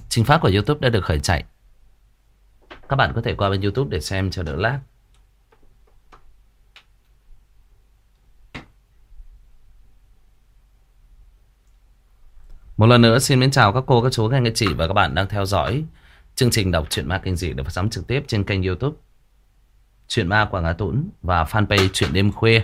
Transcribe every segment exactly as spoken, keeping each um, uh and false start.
Trình phát của YouTube đã được khởi chạy. Các bạn có thể qua bên YouTube để xem cho đỡ lag. Một lần nữa xin mến chào các cô, các chú, các anh, các chị và các bạn đang theo dõi chương trình đọc truyện ma kinh dị được phát sóng trực tiếp trên kênh YouTube Truyện Ma Quảng Á Tũng và fanpage Truyện Đêm Khuya.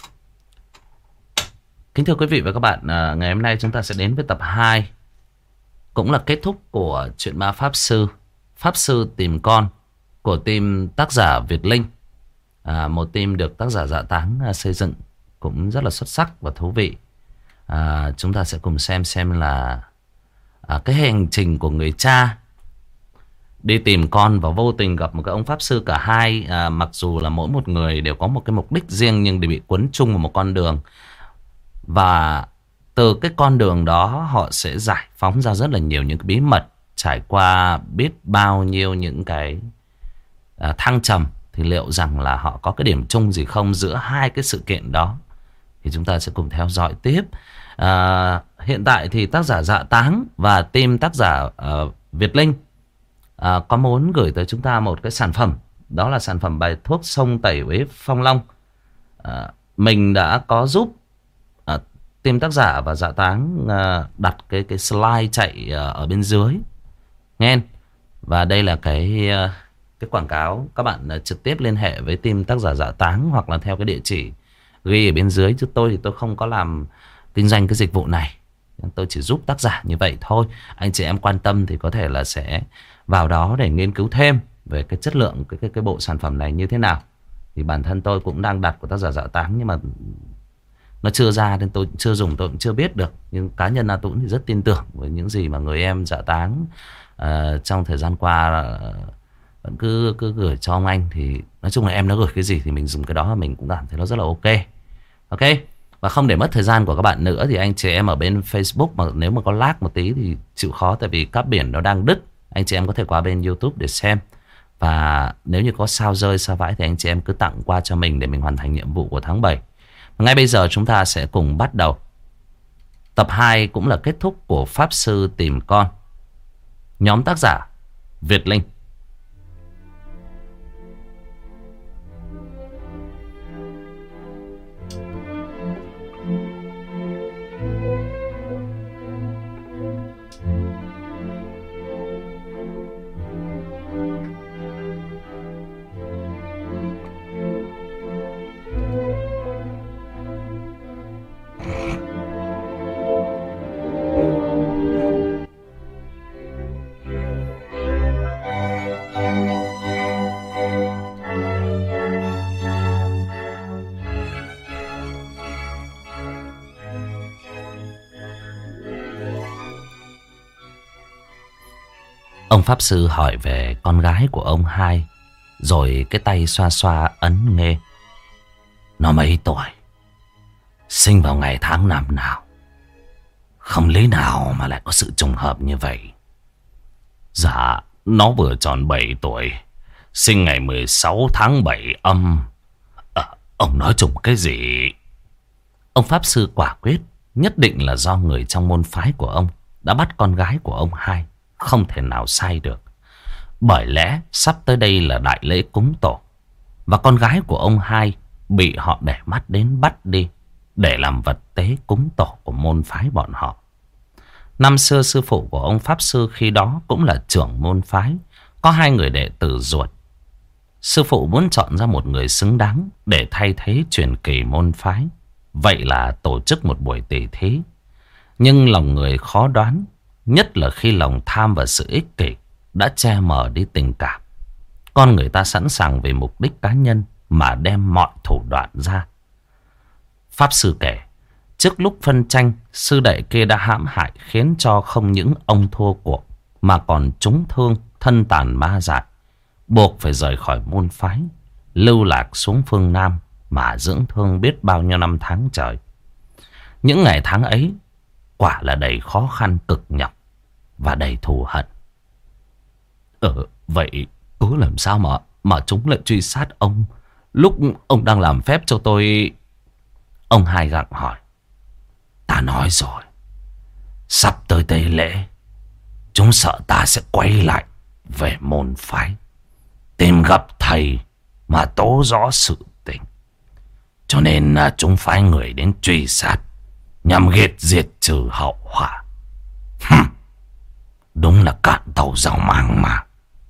Kính thưa quý vị và các bạn, ngày hôm nay chúng ta sẽ đến với tập hai, cũng là kết thúc của truyện ma Pháp Sư Pháp Sư Tìm Con của team tác giả Việt Linh. à, Một team được tác giả Dạ Táng xây dựng cũng rất là xuất sắc và thú vị. à, Chúng ta sẽ cùng xem xem là à, cái hành trình của người cha đi tìm con và vô tình gặp một cái ông Pháp Sư. Cả hai à, mặc dù là mỗi một người đều có một cái mục đích riêng nhưng đều bị cuốn chung vào một con đường. Và từ cái con đường đó họ sẽ giải phóng ra rất là nhiều những cái bí mật, trải qua biết bao nhiêu những cái à, thăng trầm. Thì liệu rằng là họ có cái điểm chung gì không giữa hai cái sự kiện đó, thì chúng ta sẽ cùng theo dõi tiếp. à, Hiện tại thì tác giả Dạ Táng và team tác giả uh, Việt Linh à, có muốn gửi tới chúng ta một cái sản phẩm. Đó là sản phẩm bài thuốc xông tẩy uế phong long. à, Mình đã có giúp à, team tác giả và Dạ Táng à, đặt cái cái slide chạy à, ở bên dưới nghe. Và đây là cái à, cái quảng cáo. Các bạn à, trực tiếp liên hệ với team tác giả Dạ Táng hoặc là theo cái địa chỉ ghi ở bên dưới. Chứ tôi thì tôi không có làm kinh doanh cái dịch vụ này, tôi chỉ giúp tác giả như vậy thôi. Anh chị em quan tâm thì có thể là sẽ vào đó để nghiên cứu thêm về cái chất lượng cái cái cái bộ sản phẩm này như thế nào. Thì bản thân tôi cũng đang đặt của tác giả Dạ Táng nhưng mà nó chưa ra nên tôi chưa dùng, tôi cũng chưa biết được. Nhưng cá nhân A Tũng thì rất tin tưởng với những gì mà người em Dạ Táng uh, trong thời gian qua uh, vẫn cứ cứ gửi cho ông anh. Thì nói chung là em nó gửi cái gì thì mình dùng cái đó, mình cũng cảm thấy nó rất là ok. Ok. Và không để mất thời gian của các bạn nữa thì anh chị em ở bên Facebook mà nếu mà có lag một tí thì chịu khó, tại vì cáp biển nó đang đứt. Anh chị em có thể qua bên YouTube để xem. Và nếu như có sao rơi sao vãi thì anh chị em cứ tặng qua cho mình để mình hoàn thành nhiệm vụ của tháng bảy. Ngay bây giờ chúng ta sẽ cùng bắt đầu tập hai, cũng là kết thúc của Pháp Sư Tìm Con. Nhóm tác giả Việt Linh. Ông Pháp Sư hỏi về con gái của ông hai, rồi cái tay xoa xoa ấn nghe. Nó mấy tuổi? Sinh vào ngày tháng năm nào? Không lý nào mà lại có sự trùng hợp như vậy. Dạ, nó vừa tròn bảy tuổi. Sinh ngày mười sáu tháng bảy âm. à, Ông nói trùng cái gì? Ông Pháp Sư quả quyết nhất định là do người trong môn phái của ông đã bắt con gái của ông hai. Không thể nào sai được. Bởi lẽ sắp tới đây là đại lễ cúng tổ, và con gái của ông hai bị họ để mắt đến bắt đi để làm vật tế cúng tổ của môn phái bọn họ. Năm xưa sư phụ của ông Pháp Sư khi đó cũng là trưởng môn phái, có hai người đệ tử ruột. Sư phụ muốn chọn ra một người xứng đáng để thay thế truyền kỳ môn phái. Vậy là tổ chức một buổi tỷ thí. Nhưng lòng người khó đoán, nhất là khi lòng tham và sự ích kỷ đã che mờ đi tình cảm. Con người ta sẵn sàng vì mục đích cá nhân mà đem mọi thủ đoạn ra. Pháp Sư kể, trước lúc phân tranh, sư đệ kia đã hãm hại khiến cho không những ông thua cuộc mà còn trúng thương, thân tàn ma dại, buộc phải rời khỏi môn phái, lưu lạc xuống phương Nam mà dưỡng thương biết bao nhiêu năm tháng trời. Những ngày tháng ấy quả là đầy khó khăn cực nhọc và đầy thù hận. Ờ, vậy cứ làm sao mà mà chúng lại truy sát ông lúc ông đang làm phép cho tôi? Ông hai gặng hỏi. Ta nói rồi, sắp tới tế lễ, Chúng sợ ta sẽ quay lại về môn phái, tìm gặp thầy mà tố rõ sự tình. Cho nên là chúng phái người đến truy sát, nhằm ghét diệt trừ hậu họa. Đúng là cạn tàu dao mang mà.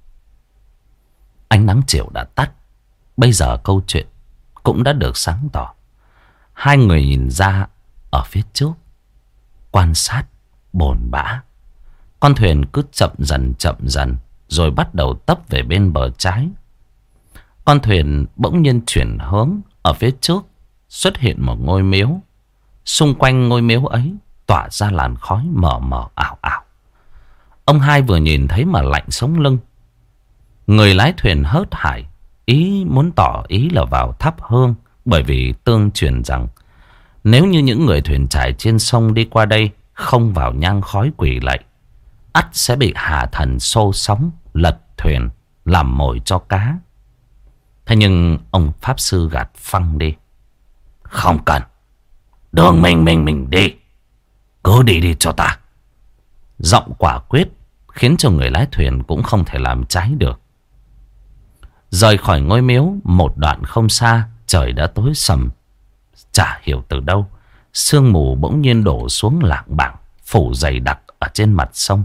Ánh nắng chiều đã tắt. Bây giờ câu chuyện cũng đã được sáng tỏ. Hai người nhìn ra ở phía trước, quan sát bồn bã. Con thuyền cứ chậm dần chậm dần, rồi bắt đầu tấp về bên bờ trái. Con thuyền bỗng nhiên chuyển hướng. Ở phía trước xuất hiện một ngôi miếu. Xung quanh ngôi miếu ấy tỏa ra làn khói mờ mờ ảo ảo. Ông hai vừa nhìn thấy mà lạnh sống lưng. Người lái thuyền hớt hải, ý muốn tỏ ý là vào thắp hương. Bởi vì tương truyền rằng nếu như những người thuyền trải trên sông đi qua đây không vào nhang khói quỳ lạy, ắt sẽ bị hà thần xô sóng lật thuyền làm mồi cho cá. Thế nhưng ông pháp sư gạt phăng đi. Không cần, đường mình mình mình đi, cứ đi đi cho ta. Giọng quả quyết khiến cho người lái thuyền cũng không thể làm trái được. Rời khỏi ngôi miếu một đoạn không xa, trời đã tối sầm. Chả hiểu từ đâu sương mù bỗng nhiên đổ xuống lạng bảng, phủ dày đặc ở trên mặt sông.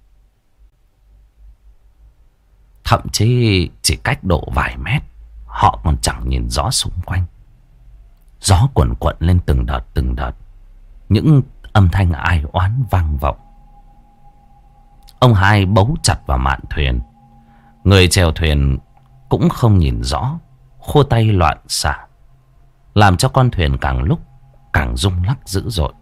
Thậm chí chỉ cách độ vài mét, họ còn chẳng nhìn rõ xung quanh. Gió cuồn cuộn lên từng đợt từng đợt, những âm thanh ai oán vang vọng. Ông hai bấu chặt vào mạn thuyền. Người chèo thuyền cũng không nhìn rõ, khua tay loạn xạ, làm cho con thuyền càng lúc càng rung lắc dữ dội.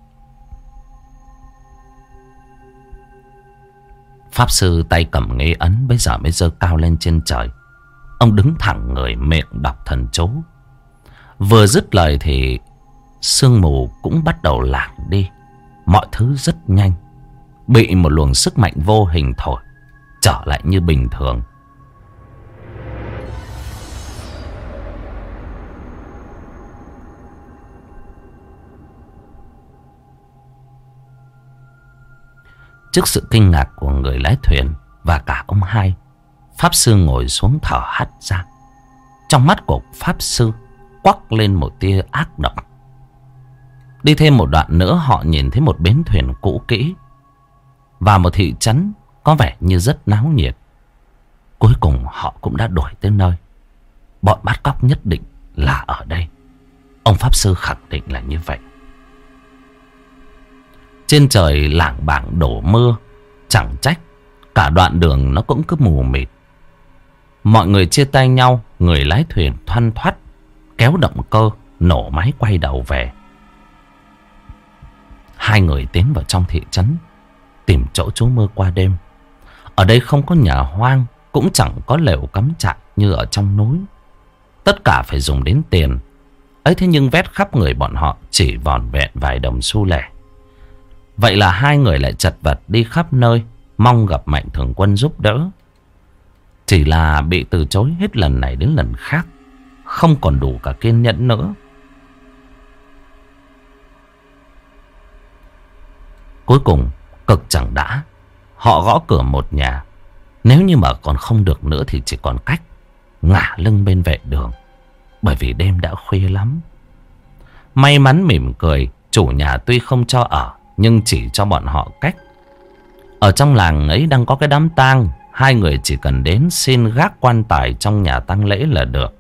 Pháp sư tay cầm nghê ấn bây giờ mới giơ cao lên trên trời. Ông đứng thẳng người, miệng đọc thần chú. Vừa dứt lời thì sương mù cũng bắt đầu lạc đi. Mọi thứ rất nhanh, bị một luồng sức mạnh vô hình thổi trở lại như bình thường. Trước sự kinh ngạc của người lái thuyền và cả ông hai, pháp sư ngồi xuống thở hắt ra. Trong mắt của pháp sư quắc lên một tia ác độc. Đi thêm một đoạn nữa, họ nhìn thấy một bến thuyền cũ kỹ và một thị trấn có vẻ như rất náo nhiệt. Cuối cùng họ cũng đã đuổi tới nơi. Bọn bắt cóc nhất định là ở đây. Ông pháp sư khẳng định là như vậy. Trên trời lảng bảng đổ mưa, chẳng trách cả đoạn đường nó cũng cứ mù mịt. Mọi người chia tay nhau. Người lái thuyền thoăn thoắt kéo động cơ, nổ máy quay đầu về. Hai người tiến vào trong thị trấn, tìm chỗ trú mưa qua đêm. Ở đây không có nhà hoang, cũng chẳng có lều cắm trại như ở trong núi. Tất cả phải dùng đến tiền. Ấy thế nhưng vét khắp người bọn họ chỉ vỏn vẹn vài đồng xu lẻ. Vậy là hai người lại chật vật đi khắp nơi, mong gặp Mạnh Thường Quân giúp đỡ. Chỉ là bị từ chối hết lần này đến lần khác, không còn đủ cả kiên nhẫn nữa. Cuối cùng cực chẳng đã, họ gõ cửa một nhà. Nếu như mà còn không được nữa thì chỉ còn cách ngả lưng bên vệ đường, bởi vì đêm đã khuya lắm. May mắn mỉm cười, chủ nhà tuy không cho ở nhưng chỉ cho bọn họ cách. Ở trong làng ấy đang có cái đám tang, hai người chỉ cần đến xin gác quan tài trong nhà tang lễ là được.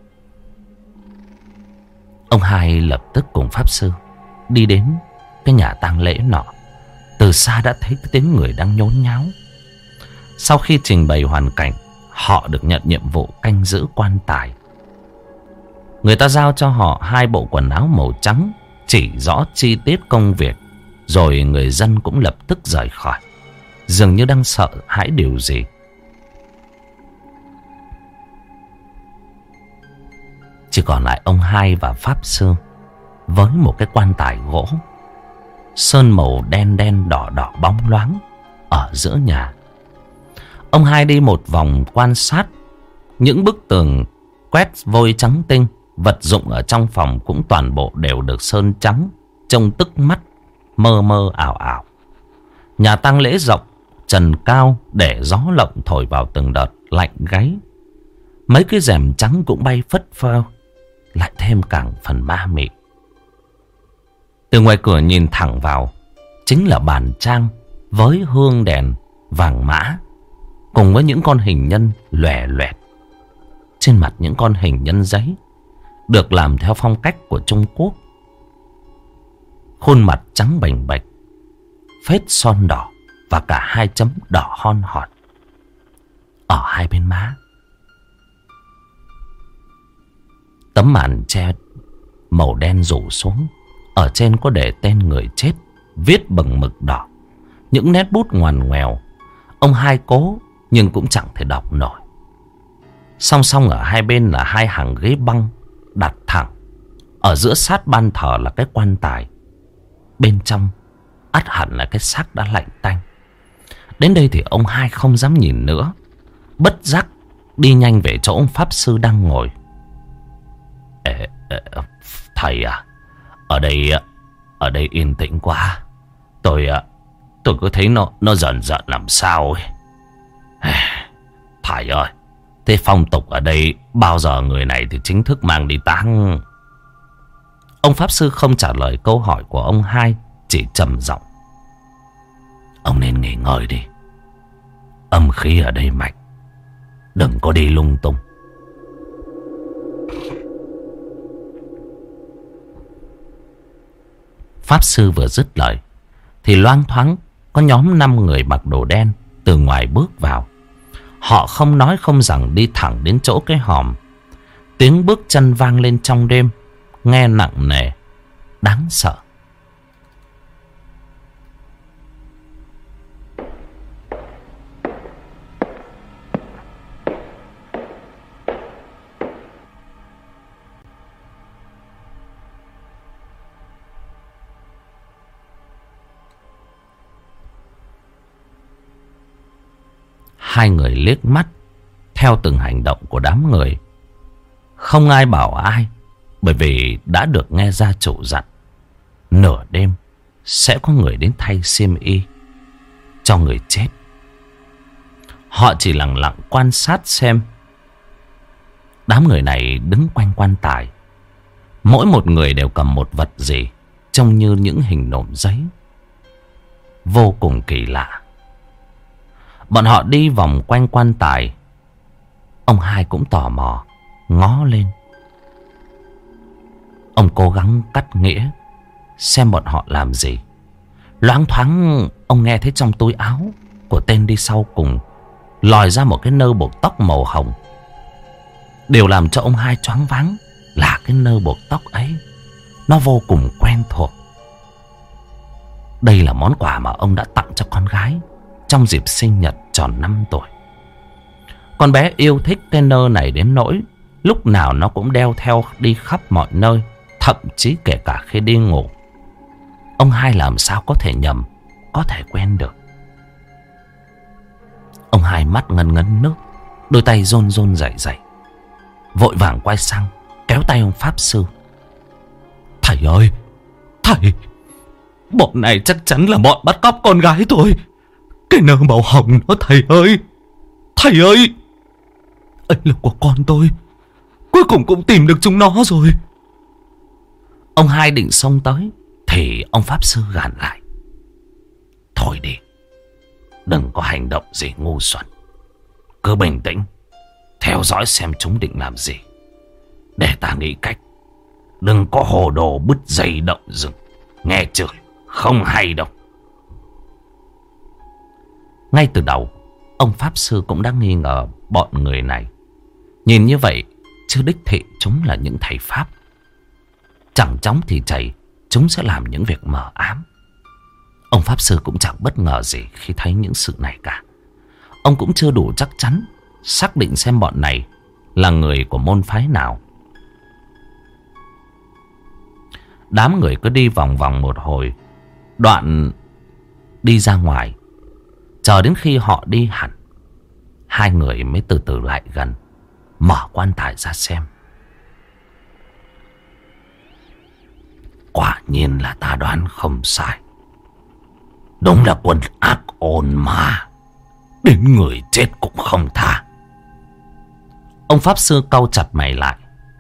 Ông hai lập tức cùng pháp sư đi đến cái nhà tang lễ nọ. Từ xa đã thấy cái tiếng người đang nhốn nháo. Sau khi trình bày hoàn cảnh, họ được nhận nhiệm vụ canh giữ quan tài. Người ta giao cho họ hai bộ quần áo màu trắng, chỉ rõ chi tiết công việc. Rồi người dân cũng lập tức rời khỏi, dường như đang sợ hãi điều gì. Chỉ còn lại ông hai và pháp sư với một cái quan tài gỗ sơn màu đen đen đỏ đỏ bóng loáng ở giữa nhà. Ông hai đi một vòng quan sát. Những bức tường quét vôi trắng tinh, vật dụng ở trong phòng cũng toàn bộ đều được sơn trắng, trông tức mắt, mơ mơ ảo ảo. Nhà tang lễ rộng, trần cao để gió lộng thổi vào từng đợt lạnh gáy. Mấy cái rèm trắng cũng bay phất phơ, lại thêm càng phần ma mị. Từ ngoài cửa nhìn thẳng vào chính là bàn trang với hương đèn vàng mã, cùng với những con hình nhân lòe loẹt. Trên mặt những con hình nhân giấy được làm theo phong cách của Trung Quốc. Khuôn mặt trắng bềnh bệch, phết son đỏ và cả hai chấm đỏ hon hòn ở hai bên má. Tấm màn che màu đen rủ xuống, ở trên có để tên người chết viết bằng mực đỏ, những nét bút ngoằn ngoèo. Ông Hai cố nhưng cũng chẳng thể đọc nổi. Song song ở hai bên là hai hàng ghế băng đặt thẳng. Ở giữa sát ban thờ là cái quan tài. Bên trong ắt hẳn là cái xác đã lạnh tanh. Đến đây thì ông Hai không dám nhìn nữa, bất giác đi nhanh về chỗ ông pháp sư đang ngồi. Ê, ê, thầy à, ở đây ở đây yên tĩnh quá. Tôi tôi cứ thấy nó nó dần dần làm sao ấy. Thầy ơi, thế phong tục ở đây bao giờ người này thì chính thức mang đi táng? Ông pháp sư không trả lời câu hỏi của ông Hai, chỉ trầm giọng: ông nên nghỉ ngơi đi. Âm khí ở đây mạnh, đừng có đi lung tung. Pháp sư vừa dứt lời thì loang thoáng có nhóm năm người mặc đồ đen từ ngoài bước vào. Họ không nói không rằng đi thẳng đến chỗ cái hòm. Tiếng bước chân vang lên trong đêm, nghe nặng nề, đáng sợ. Hai người liếc mắt theo từng hành động của đám người. Không ai bảo ai, bởi vì đã được nghe gia chủ dặn nửa đêm sẽ có người đến thay xiêm y cho người chết. Họ chỉ lặng lặng quan sát xem. Đám người này đứng quanh quan tài, mỗi một người đều cầm một vật gì trông như những hình nộm giấy, vô cùng kỳ lạ. Bọn họ đi vòng quanh quan tài. Ông Hai cũng tò mò ngó lên. Ông cố gắng cắt nghĩa xem bọn họ làm gì. Loáng thoáng ông nghe thấy trong túi áo của tên đi sau cùng lòi ra một cái nơ buộc tóc màu hồng. Điều làm cho ông Hai choáng váng là cái nơ buộc tóc ấy nó vô cùng quen thuộc. Đây là món quà mà ông đã tặng cho con gái trong dịp sinh nhật tròn năm tuổi. Con bé yêu thích cái nơ này đến nỗi lúc nào nó cũng đeo theo đi khắp mọi nơi, thậm chí kể cả khi đi ngủ. Ông Hai làm sao có thể nhầm, có thể quen được. Ông Hai mắt ngấn ngấn nước, đôi tay run run rẩy rẩy, vội vàng quay sang kéo tay ông pháp sư. Thầy ơi, thầy, bọn này chắc chắn là bọn bắt cóc con gái tôi. Cái nơ màu hồng đó thầy ơi. Thầy ơi, ấy là của con tôi. Cuối cùng cũng tìm được chúng nó rồi. Ông Hai định xông tới thì ông pháp sư gàn lại. Thôi đi, đừng có hành động gì ngu xuẩn. Cứ bình tĩnh theo dõi xem chúng định làm gì, để ta nghĩ cách. Đừng có hồ đồ bứt dây động rừng, nghe chưa? Không hay đâu. Ngay từ đầu ông pháp sư cũng đã nghi ngờ bọn người này. Nhìn như vậy chứ đích thị chúng là những thầy pháp. Chẳng chóng thì chảy chúng sẽ làm những việc mờ ám. Ông pháp sư cũng chẳng bất ngờ gì khi thấy những sự này cả. Ông cũng chưa đủ chắc chắn xác định xem bọn này là người của môn phái nào. Đám người cứ đi vòng vòng một hồi, đoạn đi ra ngoài. Chờ đến khi họ đi hẳn, hai người mới từ từ lại gần, mở quan tài ra xem. Quả nhiên là ta đoán không sai. Đúng là quân ác ôn ma đến người chết cũng không tha. Ông pháp sư cau chặt mày lại.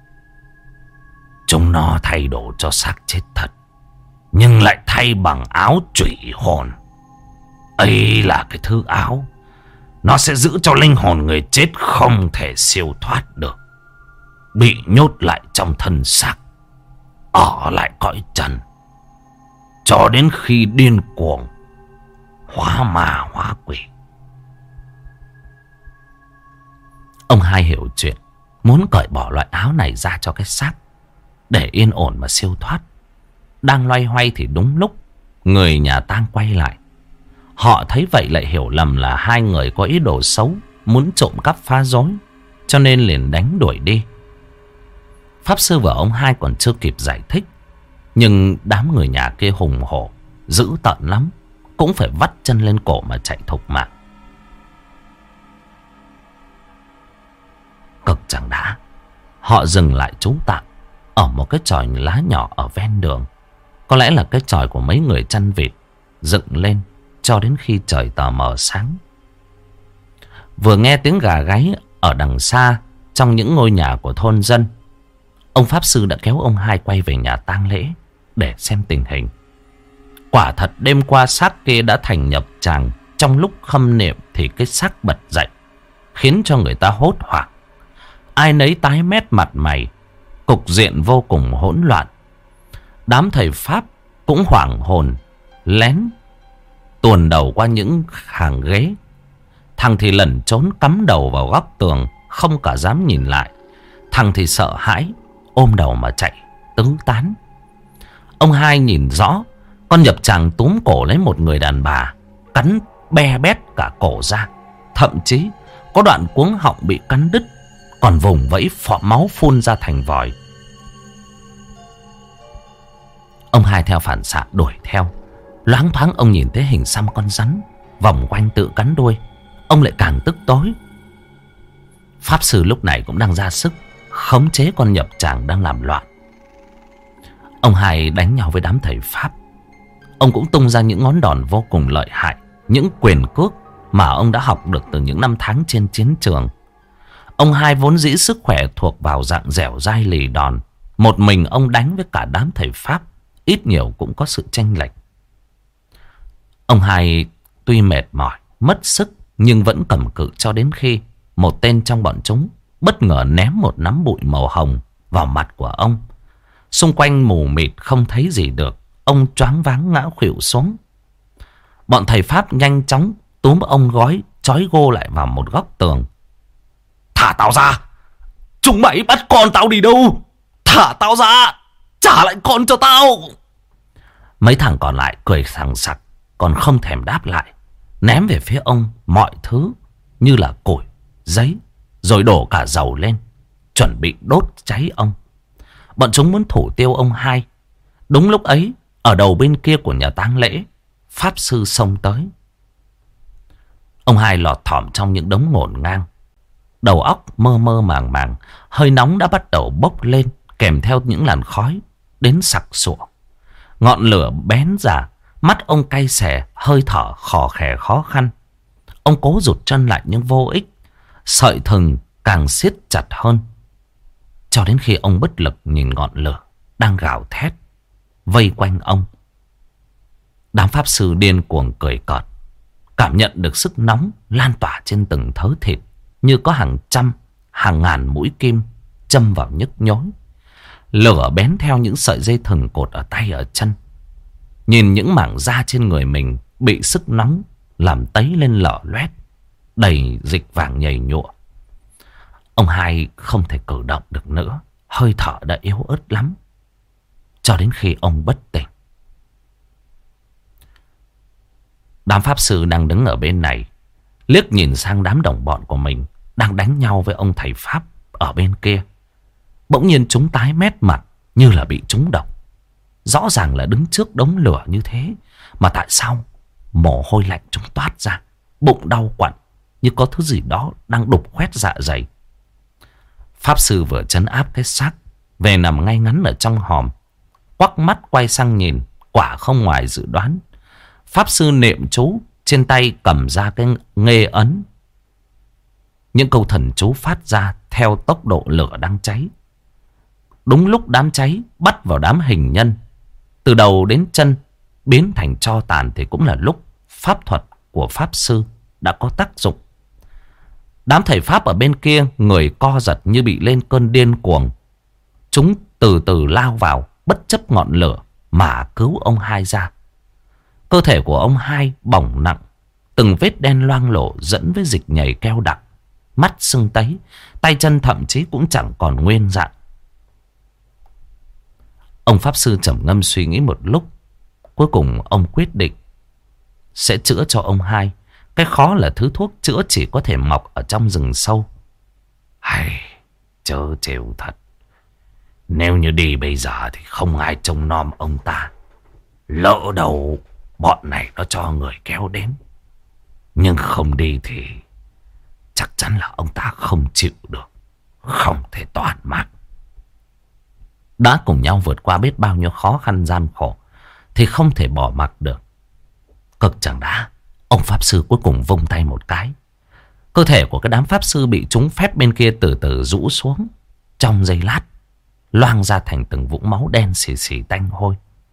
Chúng nó thay đồ cho xác chết thật, nhưng lại thay bằng áo trụy hồn. Ấy là cái thứ áo nó sẽ giữ cho linh hồn người chết không thể siêu thoát được, bị nhốt lại trong thân xác, ở lại cõi trần cho đến khi điên cuồng hóa ma hóa quỷ. Ông hai hiểu chuyện, muốn cởi bỏ loại áo này ra cho cái xác để yên ổn mà siêu thoát. Đang loay hoay thì đúng lúc người nhà tang quay lại. Họ thấy vậy lại hiểu lầm là hai người có ý đồ xấu, muốn trộm cắp phá rối, cho nên liền đánh đuổi đi. Pháp sư và ông hai còn chưa kịp giải thích, nhưng đám người nhà kia hùng hổ, dữ tợn lắm, cũng phải vắt chân lên cổ mà chạy thục mạng. Cực chẳng đã, họ dừng lại trú tạm ở một cái chòi lá nhỏ ở ven đường. Có lẽ là cái chòi của mấy người chăn vịt, dựng lên cho đến khi trời tờ mờ sáng. Vừa nghe tiếng gà gáy ở đằng xa trong những ngôi nhà của thôn dân, ông pháp sư đã kéo ông hai quay về nhà tang lễ để xem tình hình. Quả thật đêm qua xác kia đã thành nhập tràng. Trong lúc khâm niệm thì cái xác bật dậy, khiến cho người ta hốt hoảng. Ai nấy tái mét mặt mày, cục diện vô cùng hỗn loạn. Đám thầy pháp cũng hoảng hồn, lén tuồn đầu qua những hàng ghế. Thằng thì lẩn trốn cắm đầu vào góc tường, không cả dám nhìn lại. Thằng thì sợ hãi, ôm đầu mà chạy tứ tán. Ông hai nhìn rõ, con nhập tràng túm cổ lấy một người đàn bà, cắn be bét cả cổ ra. Thậm chí có đoạn cuống họng bị cắn đứt, còn vùng vẫy phọ máu phun ra thành vòi. Ông hai theo phản xạ đuổi theo. Loáng thoáng ông nhìn thấy hình xăm con rắn vòng quanh tự cắn đuôi. Ông lại càng tức tối. Pháp sư lúc này cũng đang ra sức khống chế con nhập tràng đang làm loạn. Ông hai đánh nhau với đám thầy pháp. Ông cũng tung ra những ngón đòn vô cùng lợi hại, những quyền cước mà ông đã học được từ những năm tháng trên chiến trường. Ông hai vốn dĩ sức khỏe thuộc vào dạng dẻo dai lì đòn. Một mình ông đánh với cả đám thầy pháp, ít nhiều cũng có sự chênh lệch. Ông hai tuy mệt mỏi, mất sức, nhưng vẫn cầm cự cho đến khi một tên trong bọn chúng bất ngờ ném một nắm bụi màu hồng vào mặt của ông. Xung quanh mù mịt không thấy gì được, ông choáng váng ngã khuỵu xuống. Bọn thầy pháp nhanh chóng túm ông gói, trói gô lại vào một góc tường. Thả tao ra! Chúng mày bắt con tao đi đâu? Thả tao ra! Trả lại con cho tao! Mấy thằng còn lại cười sằng sặc, còn không thèm đáp lại, ném về phía ông mọi thứ như là củi, giấy, rồi đổ cả dầu lên, chuẩn bị đốt cháy ông. Bọn chúng muốn thủ tiêu ông hai. Đúng lúc ấy, ở đầu bên kia của nhà tang lễ, pháp sư xông tới. Ông hai lọt thỏm trong những đống ngổn ngang, đầu óc mơ mơ màng màng, hơi nóng đã bắt đầu bốc lên, kèm theo những làn khói đến sặc sụa. Ngọn lửa bén ra, mắt ông cay xè, hơi thở khò khè khó khăn. Ông cố rụt chân lại nhưng vô ích, sợi thừng càng siết chặt hơn, cho đến khi ông bất lực nhìn ngọn lửa đang gào thét vây quanh ông. Đám pháp sư điên cuồng cười cợt, cảm nhận được sức nóng lan tỏa trên từng thớ thịt, như có hàng trăm, hàng ngàn mũi kim châm vào nhức nhối. Lửa bén theo những sợi dây thừng cột ở tay ở chân. Nhìn những mảng da trên người mình bị sức nóng làm tấy lên lở loét, đầy dịch vàng nhầy nhụa. Ông hai không thể cử động được nữa, hơi thở đã yếu ớt lắm, cho đến khi ông bất tỉnh. Đám pháp sư đang đứng ở bên này liếc nhìn sang đám đồng bọn của mình đang đánh nhau với ông thầy pháp ở bên kia. Bỗng nhiên chúng tái mét mặt như là bị trúng độc. Rõ ràng là đứng trước đống lửa như thế, mà tại sao mồ hôi lạnh chúng toát ra, bụng đau quặn như có thứ gì đó đang đục khoét dạ dày. Pháp sư vừa trấn áp cái xác về nằm ngay ngắn ở trong hòm, quắc mắt quay sang nhìn, quả không ngoài dự đoán. Pháp sư niệm chú trên tay cầm ra cái nghê ấn. Những câu thần chú phát ra theo tốc độ lửa đang cháy. Đúng lúc đám cháy bắt vào đám hình nhân, từ đầu đến chân biến thành tro tàn, thì cũng là lúc pháp thuật của pháp sư đã có tác dụng. Đám thầy pháp ở bên kia người co giật như bị lên cơn điên cuồng. Chúng từ từ lao vào bất chấp ngọn lửa mà cứu ông hai ra. Cơ thể của ông hai bỏng nặng, từng vết đen loang lổ dẫn với dịch nhầy keo đặc, mắt sưng tấy, tay chân thậm chí cũng chẳng còn nguyên dạng. Ông pháp sư trầm ngâm suy nghĩ một lúc, cuối cùng ông quyết định sẽ chữa cho ông hai. Cái khó là thứ thuốc chữa chỉ có thể mọc ở trong rừng sâu. Hay, chớ trêu thật. Nếu như đi bây giờ thì không ai trông nom ông ta. Lỡ đầu bọn này nó cho người kéo đến. Nhưng không đi thì chắc chắn là ông ta không chịu được, không thể toàn mạng. Đã cùng nhau vượt qua biết bao nhiêu khó khăn gian khổ thì không thể bỏ mặc được. Cực chẳng đã, ông pháp sư cuối cùng vung tay một cái. Cơ thể của cái đám pháp sư bị trúng phép bên kia từ từ rũ xuống. Trong giây lát loang ra thành từng vũng máu đen xì xì tanh hôi.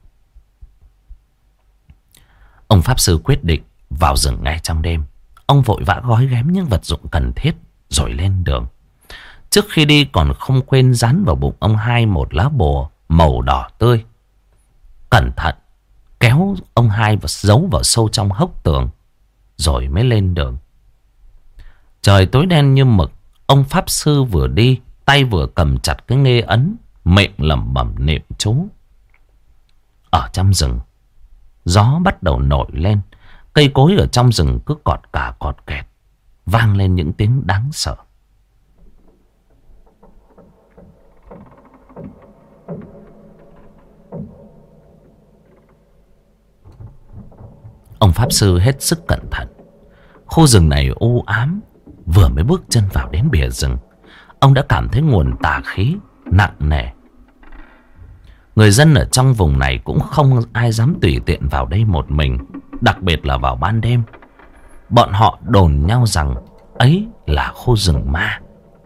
Ông pháp sư quyết định vào rừng ngay trong đêm. Ông vội vã gói ghém những vật dụng cần thiết rồi lên đường. Trước khi đi còn không quên dán vào bụng ông hai một lá bùa màu đỏ tươi. Cẩn thận kéo ông hai và giấu vào sâu trong hốc tường, rồi mới lên đường. Trời tối đen như mực. Ông pháp sư vừa đi, tay vừa cầm chặt cái nghê ấn, miệng lẩm bẩm niệm chú. Ở trong rừng, gió bắt đầu nổi lên. Cây cối ở trong rừng cứ cọt cả cọt kẹt, vang lên những tiếng đáng sợ. Ông pháp sư hết sức cẩn thận. Khu rừng này u ám. Vừa mới bước chân vào đến bìa rừng, ông đã cảm thấy nguồn tà khí nặng nề. Người dân ở trong vùng này cũng không ai dám tùy tiện vào đây một mình, đặc biệt là vào ban đêm. Bọn họ đồn nhau rằng ấy là khu rừng ma.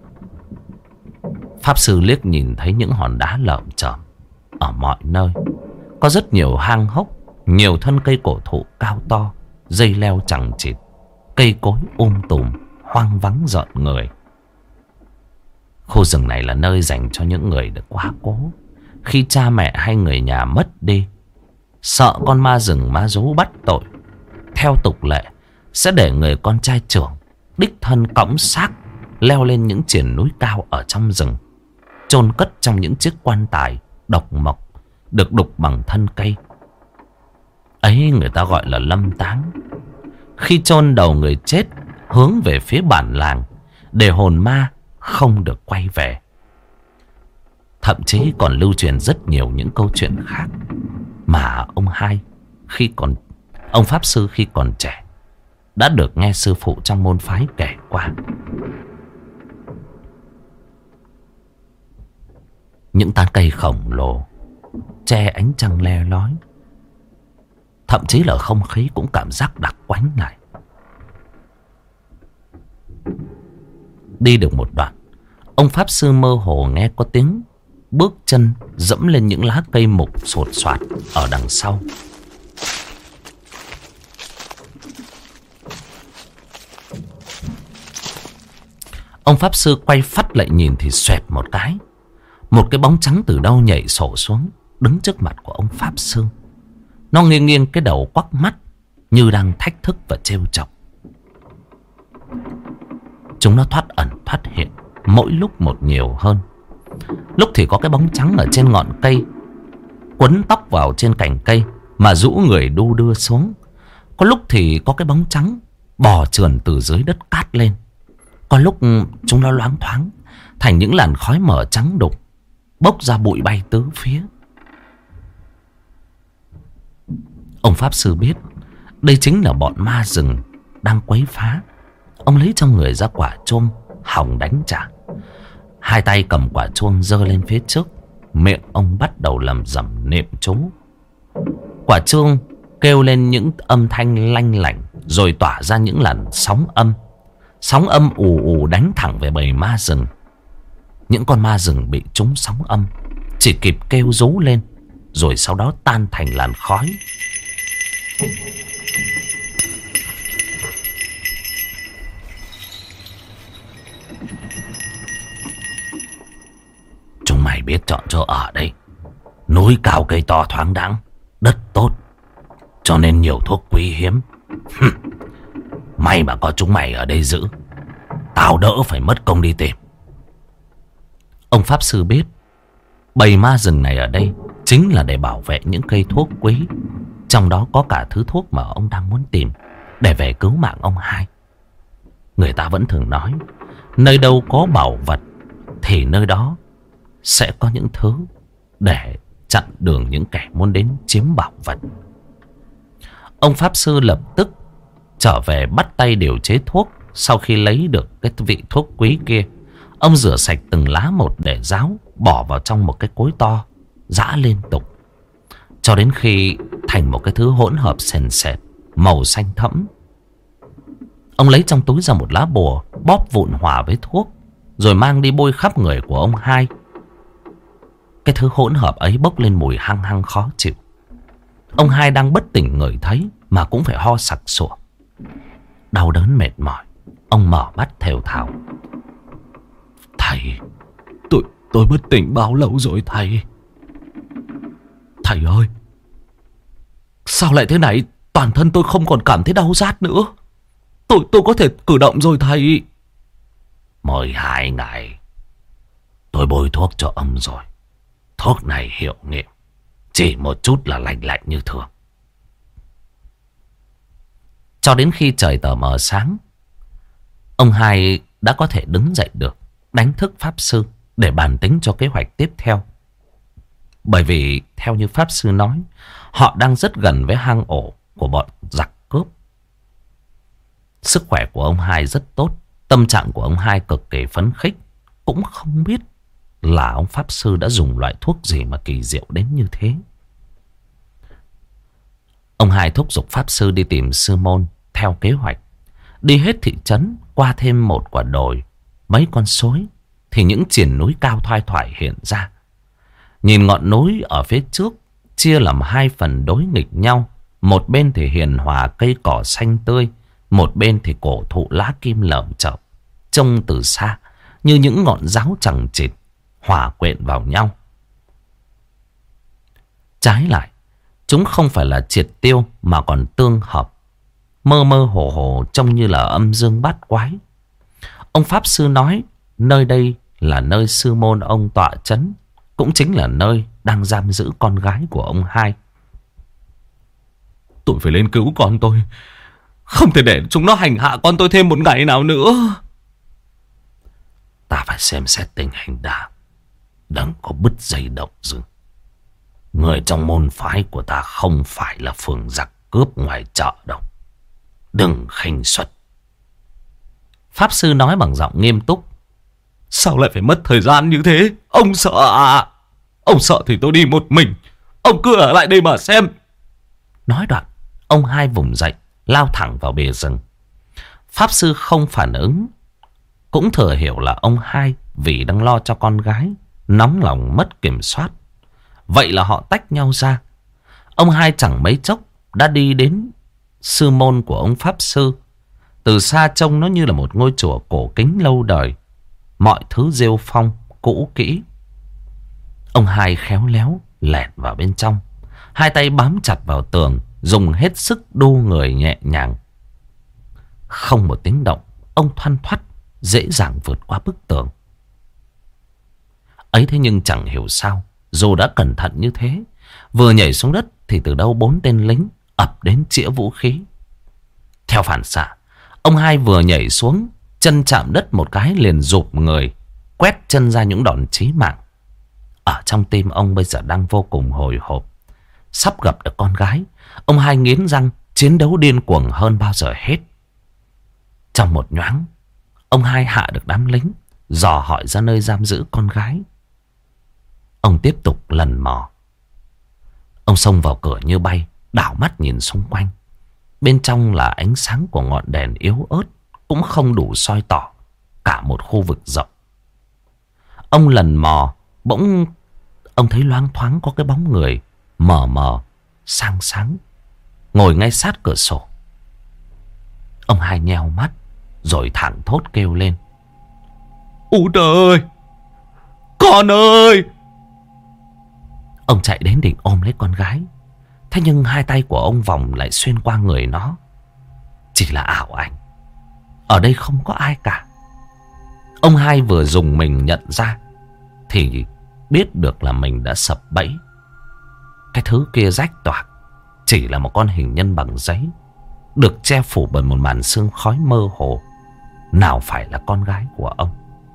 Pháp sư liếc nhìn thấy những hòn đá lởm chởm ở mọi nơi. Có rất nhiều hang hốc, nhiều thân cây cổ thụ cao to, dây leo chằng chịt, cây cối um tùm, hoang vắng rợn người. Khu rừng này là nơi dành cho những người được quá cố. Khi cha mẹ hay người nhà mất đi, sợ con ma rừng ma rú bắt tội, theo tục lệ sẽ để người con trai trưởng đích thân cõng xác leo lên những triển núi cao ở trong rừng, chôn cất trong những chiếc quan tài độc mộc được đục bằng thân cây. Ấy người ta gọi là lâm táng. Khi chôn đầu người chết hướng về phía bản làng, để hồn ma không được quay về. Thậm chí còn lưu truyền rất nhiều những câu chuyện khác mà ông hai khi còn ông pháp sư khi còn trẻ đã được nghe sư phụ trong môn phái kể qua. Những tán cây khổng lồ che ánh trăng le lói, thậm chí là không khí cũng cảm giác đặc quánh lại. Đi được một đoạn, ông pháp sư mơ hồ nghe có tiếng bước chân dẫm lên những lá cây mục sột soạt ở đằng sau. Ông pháp sư quay phắt lại nhìn thì xoẹt một cái, một cái bóng trắng từ đâu nhảy sổ xuống, đứng trước mặt của ông pháp sư. Nó nghiêng nghiêng cái đầu, quắc mắt như đang thách thức và trêu chọc. Chúng nó thoát ẩn thoát hiện, mỗi lúc một nhiều hơn. Lúc thì có cái bóng trắng ở trên ngọn cây, quấn tóc vào trên cành cây mà rũ người đu đưa xuống. Có lúc thì có cái bóng trắng bò trườn từ dưới đất cát lên. Có lúc chúng nó loáng thoáng thành những làn khói mờ trắng đục, bốc ra bụi bay tứ phía. Ông pháp sư biết đây chính là bọn ma rừng đang quấy phá. Ông lấy trong người ra quả chuông hòng đánh trả. Hai tay cầm quả chuông giơ lên phía trước, miệng ông bắt đầu lẩm bẩm niệm chú. Quả chuông kêu lên những âm thanh lanh lảnh, rồi tỏa ra những làn sóng âm. Sóng âm ù ù đánh thẳng về bầy ma rừng. Những con ma rừng bị trúng sóng âm chỉ kịp kêu rú lên, rồi sau đó tan thành làn khói. Chúng mày biết chọn chỗ ở đây. Núi cao cây to thoáng đãng, đất tốt, cho nên nhiều thuốc quý hiếm. May mà có chúng mày ở đây giữ, tao đỡ phải mất công đi tìm. Ông pháp sư biết bầy ma rừng này ở đây chính là để bảo vệ những cây thuốc quý, trong đó có cả thứ thuốc mà ông đang muốn tìm để về cứu mạng ông hai. Người ta vẫn thường nói, nơi đâu có bảo vật thì nơi đó sẽ có những thứ để chặn đường những kẻ muốn đến chiếm bảo vật. Ông pháp sư lập tức trở về bắt tay điều chế thuốc. Sau khi lấy được cái vị thuốc quý kia, ông rửa sạch từng lá một để ráo, bỏ vào trong một cái cối to, giã liên tục, cho đến khi thành một cái thứ hỗn hợp sền sệt, màu xanh thẫm. Ông lấy trong túi ra một lá bùa, bóp vụn hòa với thuốc, rồi mang đi bôi khắp người của ông hai. Cái thứ hỗn hợp ấy bốc lên mùi hăng hăng khó chịu. Ông hai đang bất tỉnh ngửi thấy mà cũng phải ho sặc sụa. Đau đớn mệt mỏi, ông mở mắt thều thào. Thầy, tôi, tôi bất tỉnh bao lâu rồi thầy? Thầy ơi, sao lại thế này? Toàn thân tôi không còn cảm thấy đau rát nữa. Tôi, tôi có thể cử động rồi thầy. Mười hai ngày tôi bôi thuốc cho ông rồi. Thuốc này hiệu nghiệm, chỉ một chút là lành lạnh như thường. Cho đến khi trời tờ mờ sáng, ông hai đã có thể đứng dậy được, đánh thức pháp sư để bàn tính cho kế hoạch tiếp theo. Bởi vì theo như pháp sư nói, họ đang rất gần với hang ổ của bọn giặc cướp. Sức khỏe của ông hai rất tốt, tâm trạng của ông hai cực kỳ phấn khích. Cũng không biết là ông pháp sư đã dùng loại thuốc gì mà kỳ diệu đến như thế. Ông hai thúc giục pháp sư đi tìm sư môn theo kế hoạch. Đi hết thị trấn, qua thêm một quả đồi, mấy con suối, thì những triển núi cao thoai thoải hiện ra. Nhìn ngọn núi ở phía trước chia làm hai phần đối nghịch nhau. Một bên thì hiền hòa cây cỏ xanh tươi, một bên thì cổ thụ lá kim lởm chởm, trông từ xa như những ngọn giáo chằng chịt hòa quyện vào nhau. Trái lại, chúng không phải là triệt tiêu mà còn tương hợp, mơ mơ hồ hồ trông như là âm dương bát quái. Ông pháp sư nói nơi đây là nơi sư môn ông tọa trấn, cũng chính là nơi đang giam giữ con gái của ông hai. Tôi phải lên cứu con tôi, không thể để chúng nó hành hạ con tôi thêm một ngày nào nữa. Ta phải xem xét tình hình đã, đừng có bứt dây động rừng. Người trong môn phái của ta không phải là phường giặc cướp ngoài chợ đâu, đừng khinh suất. Pháp sư nói bằng giọng nghiêm túc. Sao lại phải mất thời gian như thế? Ông sợ à? Ông sợ thì tôi đi một mình, ông cứ ở lại đây mà xem. Nói đoạn, ông hai vùng dậy, lao thẳng vào bìa rừng. Pháp sư không phản ứng, cũng thừa hiểu là ông hai vì đang lo cho con gái, nóng lòng mất kiểm soát. Vậy là họ tách nhau ra. Ông hai chẳng mấy chốc đã đi đến sư môn của ông pháp sư. Từ xa trông nó như là một ngôi chùa cổ kính lâu đời, mọi thứ rêu phong cũ kỹ. Ông hai khéo léo lẻn vào bên trong, hai tay bám chặt vào tường, dùng hết sức đu người nhẹ nhàng. Không một tiếng động, ông thoăn thoắt dễ dàng vượt qua bức tường. Ấy thế nhưng chẳng hiểu sao, dù đã cẩn thận như thế, vừa nhảy xuống đất thì từ đâu bốn tên lính ập đến chĩa vũ khí. Theo phản xạ, ông hai vừa nhảy xuống, chân chạm đất một cái liền rụp người, quét chân ra những đòn chí mạng. Ở trong tim ông bây giờ đang vô cùng hồi hộp. Sắp gặp được con gái, ông hai nghiến răng chiến đấu điên cuồng hơn bao giờ hết. Trong một nhoáng, ông hai hạ được đám lính, dò hỏi ra nơi giam giữ con gái. Ông tiếp tục lần mò. Ông xông vào cửa như bay, đảo mắt nhìn xung quanh. Bên trong là ánh sáng của ngọn đèn yếu ớt, cũng không đủ soi tỏ cả một khu vực rộng. Ông lần mò, bỗng ông thấy loáng thoáng có cái bóng người mờ mờ, sang sáng, ngồi ngay sát cửa sổ. Ông Hai nheo mắt, rồi thẳng thốt kêu lên: "Út ơi! Con ơi!" Ông chạy đến định ôm lấy con gái. Thế nhưng hai tay của ông vòng lại xuyên qua người nó. Chỉ là ảo ảnh. Ở đây không có ai cả. Ông Hai vừa dùng mình nhận ra thì biết được là mình đã sập bẫy. Cái thứ kia rách toạc chỉ là một con hình nhân bằng giấy, được che phủ bởi một màn sương khói mơ hồ. Nào phải là con gái của ông.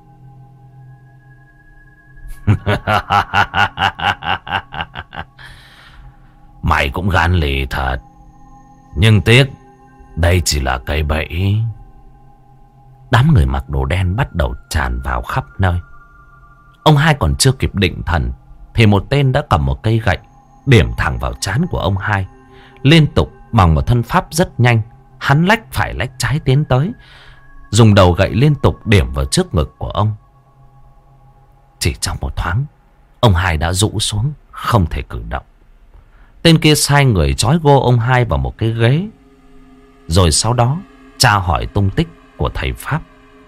Mày cũng gan lì thật. Nhưng tiếc đây chỉ là cây bẫy. Đám người mặc đồ đen bắt đầu tràn vào khắp nơi. Ông Hai còn chưa kịp định thần thì một tên đã cầm một cây gậy điểm thẳng vào trán của ông Hai. Liên tục bằng một thân pháp rất nhanh, hắn lách phải lách trái tiến tới, dùng đầu gậy liên tục điểm vào trước ngực của ông. Chỉ trong một thoáng, ông Hai đã rũ xuống, không thể cử động. Tên kia sai người trói gô ông Hai vào một cái ghế, rồi sau đó tra hỏi tung tích của thầy Pháp.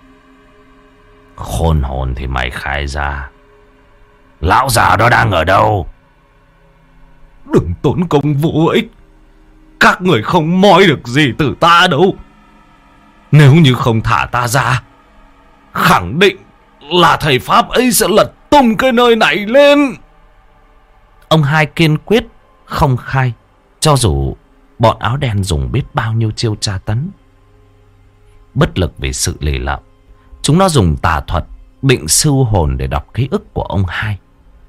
Khôn hồn thì mày khai ra, lão già đó đang ở đâu? Đừng tốn công vô ích. Các người không moi được gì từ ta đâu. Nếu như không thả ta ra, khẳng định là thầy Pháp ấy sẽ lật tung cái nơi này lên. Ông Hai kiên quyết không khai, cho dù bọn áo đen dùng biết bao nhiêu chiêu tra tấn. Bất lực vì sự lì lợm, chúng nó dùng tà thuật định sưu hồn để đọc ký ức của ông Hai.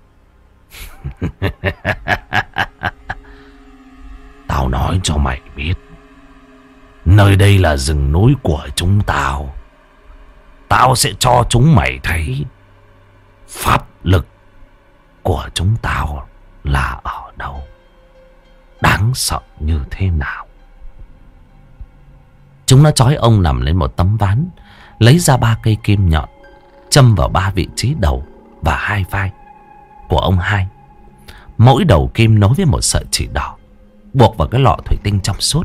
Tao nói cho mày biết, nơi đây là rừng núi của chúng tao. Tao sẽ cho chúng mày thấy pháp lực của chúng tao là ở đâu, đáng sợ như thế nào. Chúng nó trói ông nằm lên một tấm ván, lấy ra ba cây kim nhọn, châm vào ba vị trí đầu và hai vai của ông Hai. Mỗi đầu kim nối với một sợi chỉ đỏ, buộc vào cái lọ thủy tinh trong suốt.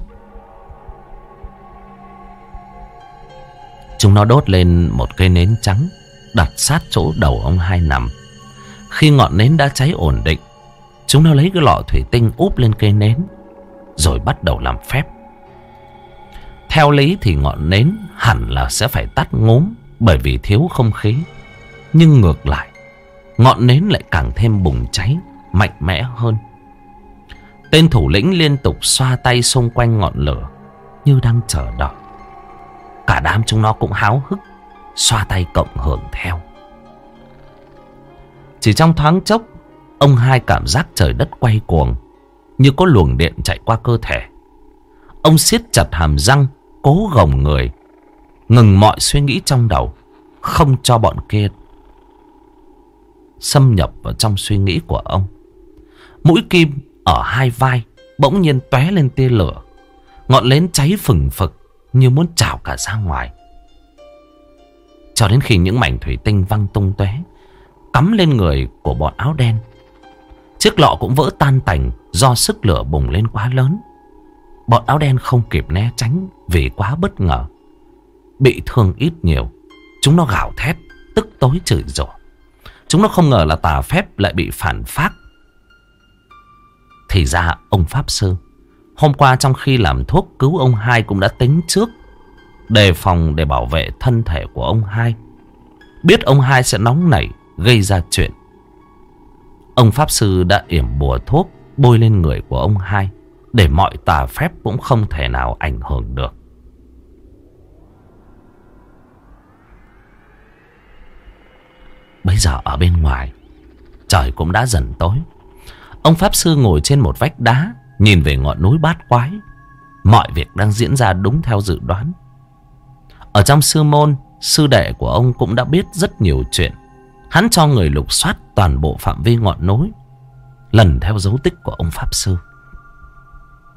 Chúng nó đốt lên một cây nến trắng, đặt sát chỗ đầu ông Hai nằm. Khi ngọn nến đã cháy ổn định, chúng nó lấy cái lọ thủy tinh úp lên cây nến, rồi bắt đầu làm phép. Theo lý thì ngọn nến hẳn là sẽ phải tắt ngúm bởi vì thiếu không khí. Nhưng ngược lại, ngọn nến lại càng thêm bùng cháy, mạnh mẽ hơn. Tên thủ lĩnh liên tục xoa tay xung quanh ngọn lửa như đang chờ đợi. Cả đám chúng nó cũng háo hức xoa tay cộng hưởng theo. Chỉ trong thoáng chốc, ông Hai cảm giác trời đất quay cuồng, như có luồng điện chạy qua cơ thể. Ông siết chặt hàm răng, cố gồng người, ngừng mọi suy nghĩ trong đầu, không cho bọn kia xâm nhập vào trong suy nghĩ của ông. Mũi kim ở hai vai bỗng nhiên tóe lên tia lửa, ngọn nến cháy phừng phực như muốn trào cả ra ngoài. Cho đến khi những mảnh thủy tinh văng tung tóe, cắm lên người của bọn áo đen. Chiếc lọ cũng vỡ tan tành do sức lửa bùng lên quá lớn. Bọn áo đen không kịp né tránh vì quá bất ngờ. Bị thương ít nhiều, chúng nó gào thét, tức tối chửi rủa. Chúng nó không ngờ là tà phép lại bị phản phác. Thì ra ông Pháp Sư hôm qua trong khi làm thuốc cứu ông Hai cũng đã tính trước, đề phòng để bảo vệ thân thể của ông Hai. Biết ông Hai sẽ nóng nảy gây ra chuyện, ông Pháp Sư đã yểm bùa thuốc bôi lên người của ông Hai, để mọi tà phép cũng không thể nào ảnh hưởng được. Bây giờ ở bên ngoài, trời cũng đã dần tối. Ông Pháp Sư ngồi trên một vách đá, nhìn về ngọn núi Bát Quái. Mọi việc đang diễn ra đúng theo dự đoán. Ở trong sư môn, sư đệ của ông cũng đã biết rất nhiều chuyện. Hắn cho người lục soát toàn bộ phạm vi ngọn núi, lần theo dấu tích của ông Pháp Sư.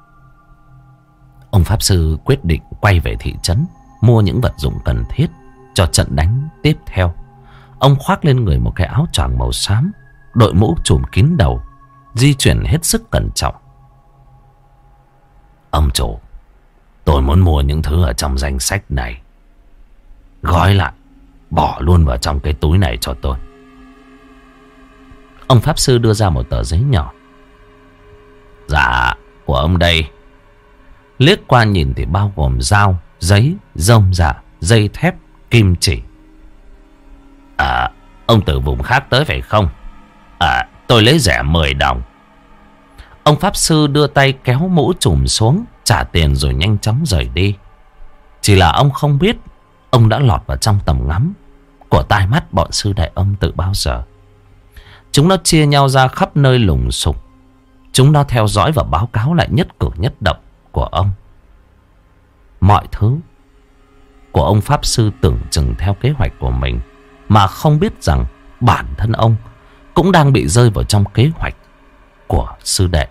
Ông Pháp Sư quyết định quay về thị trấn, mua những vật dụng cần thiết cho trận đánh tiếp theo. Ông khoác lên người một cái áo choàng màu xám, đội mũ trùm kín đầu, di chuyển hết sức cẩn trọng. Ông chủ, tôi muốn mua những thứ ở trong danh sách này, gói lại, bỏ luôn vào trong cái túi này cho tôi. Ông Pháp Sư đưa ra một tờ giấy nhỏ. Dạ, của ông đây. Liếc qua nhìn thì bao gồm dao, giấy, rơm rạ, dây thép, kim chỉ. À, ông từ vùng khác tới phải không? À, tôi lấy rẻ mười đồng. Ông Pháp Sư đưa tay kéo mũ trùm xuống, trả tiền rồi nhanh chóng rời đi. Chỉ là ông không biết ông đã lọt vào trong tầm ngắm của tai mắt bọn sư đại ông từ bao giờ. Chúng nó chia nhau ra khắp nơi lùng sục. Chúng nó theo dõi và báo cáo lại nhất cử nhất động của ông. Mọi thứ của ông Pháp Sư tưởng chừng theo kế hoạch của mình, mà không biết rằng bản thân ông cũng đang bị rơi vào trong kế hoạch của sư đệ.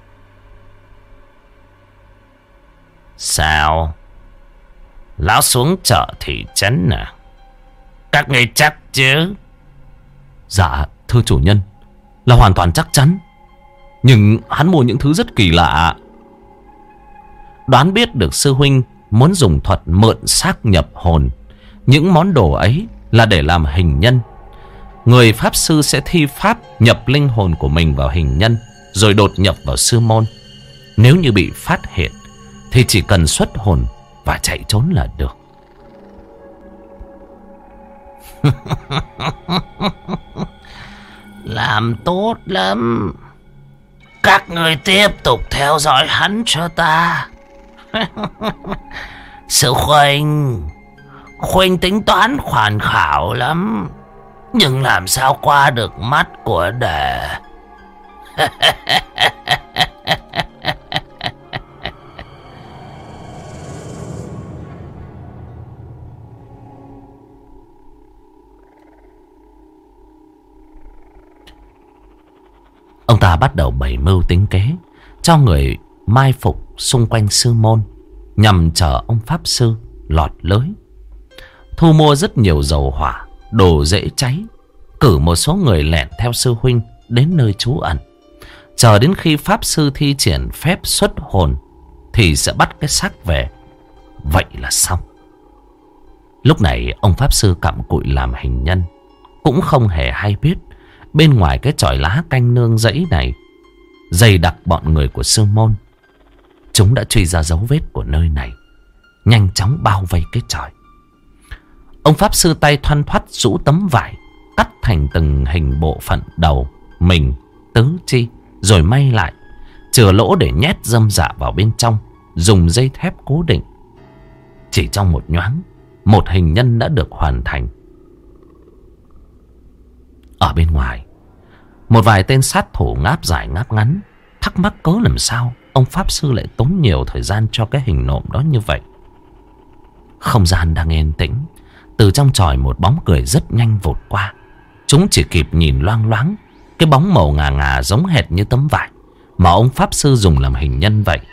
Sao? Lão xuống chợ thị trấn à? Các ngươi chắc chứ? Dạ thưa chủ nhân, là hoàn toàn chắc chắn. Nhưng hắn mua những thứ rất kỳ lạ. Đoán biết được sư huynh muốn dùng thuật mượn xác nhập hồn. Những món đồ ấy là để làm hình nhân. Người pháp sư sẽ thi pháp nhập linh hồn của mình vào hình nhân, rồi đột nhập vào sư môn. Nếu như bị phát hiện thì chỉ cần xuất hồn và chạy trốn là được. Làm tốt lắm. Các người tiếp tục theo dõi hắn cho ta. Sư Khuynh, Khuynh tính toán khoan khảo lắm, nhưng làm sao qua được mắt của đệ. Ông ta bắt đầu bày mưu tính kế, cho người mai phục xung quanh sư môn, nhằm chờ ông Pháp Sư lọt lưới. Thu mua rất nhiều dầu hỏa, đồ dễ cháy, cử một số người lẻn theo sư huynh đến nơi trú ẩn. Chờ đến khi Pháp Sư thi triển phép xuất hồn thì sẽ bắt cái xác về. Vậy là xong. Lúc này ông Pháp Sư cặm cụi làm hình nhân, cũng không hề hay biết bên ngoài cái chòi lá canh nương rẫy này dày đặc bọn người của sư môn. Chúng đã truy ra dấu vết của nơi này, nhanh chóng bao vây cái chòi. Ông Pháp Sư tay thoăn thoắt rũ tấm vải, cắt thành từng hình bộ phận đầu, mình, tứ chi, rồi may lại, chừa lỗ để nhét rơm rạ vào bên trong, dùng dây thép cố định. Chỉ trong một nhoáng, một hình nhân đã được hoàn thành. Ở bên ngoài, một vài tên sát thủ ngáp dài ngáp ngắn, thắc mắc cớ làm sao ông Pháp Sư lại tốn nhiều thời gian cho cái hình nộm đó như vậy. Không gian đang yên tĩnh, từ trong chòi một bóng cười rất nhanh vụt qua. Chúng chỉ kịp nhìn loang loáng cái bóng màu ngà ngà giống hệt như tấm vải mà ông Pháp Sư dùng làm hình nhân vậy.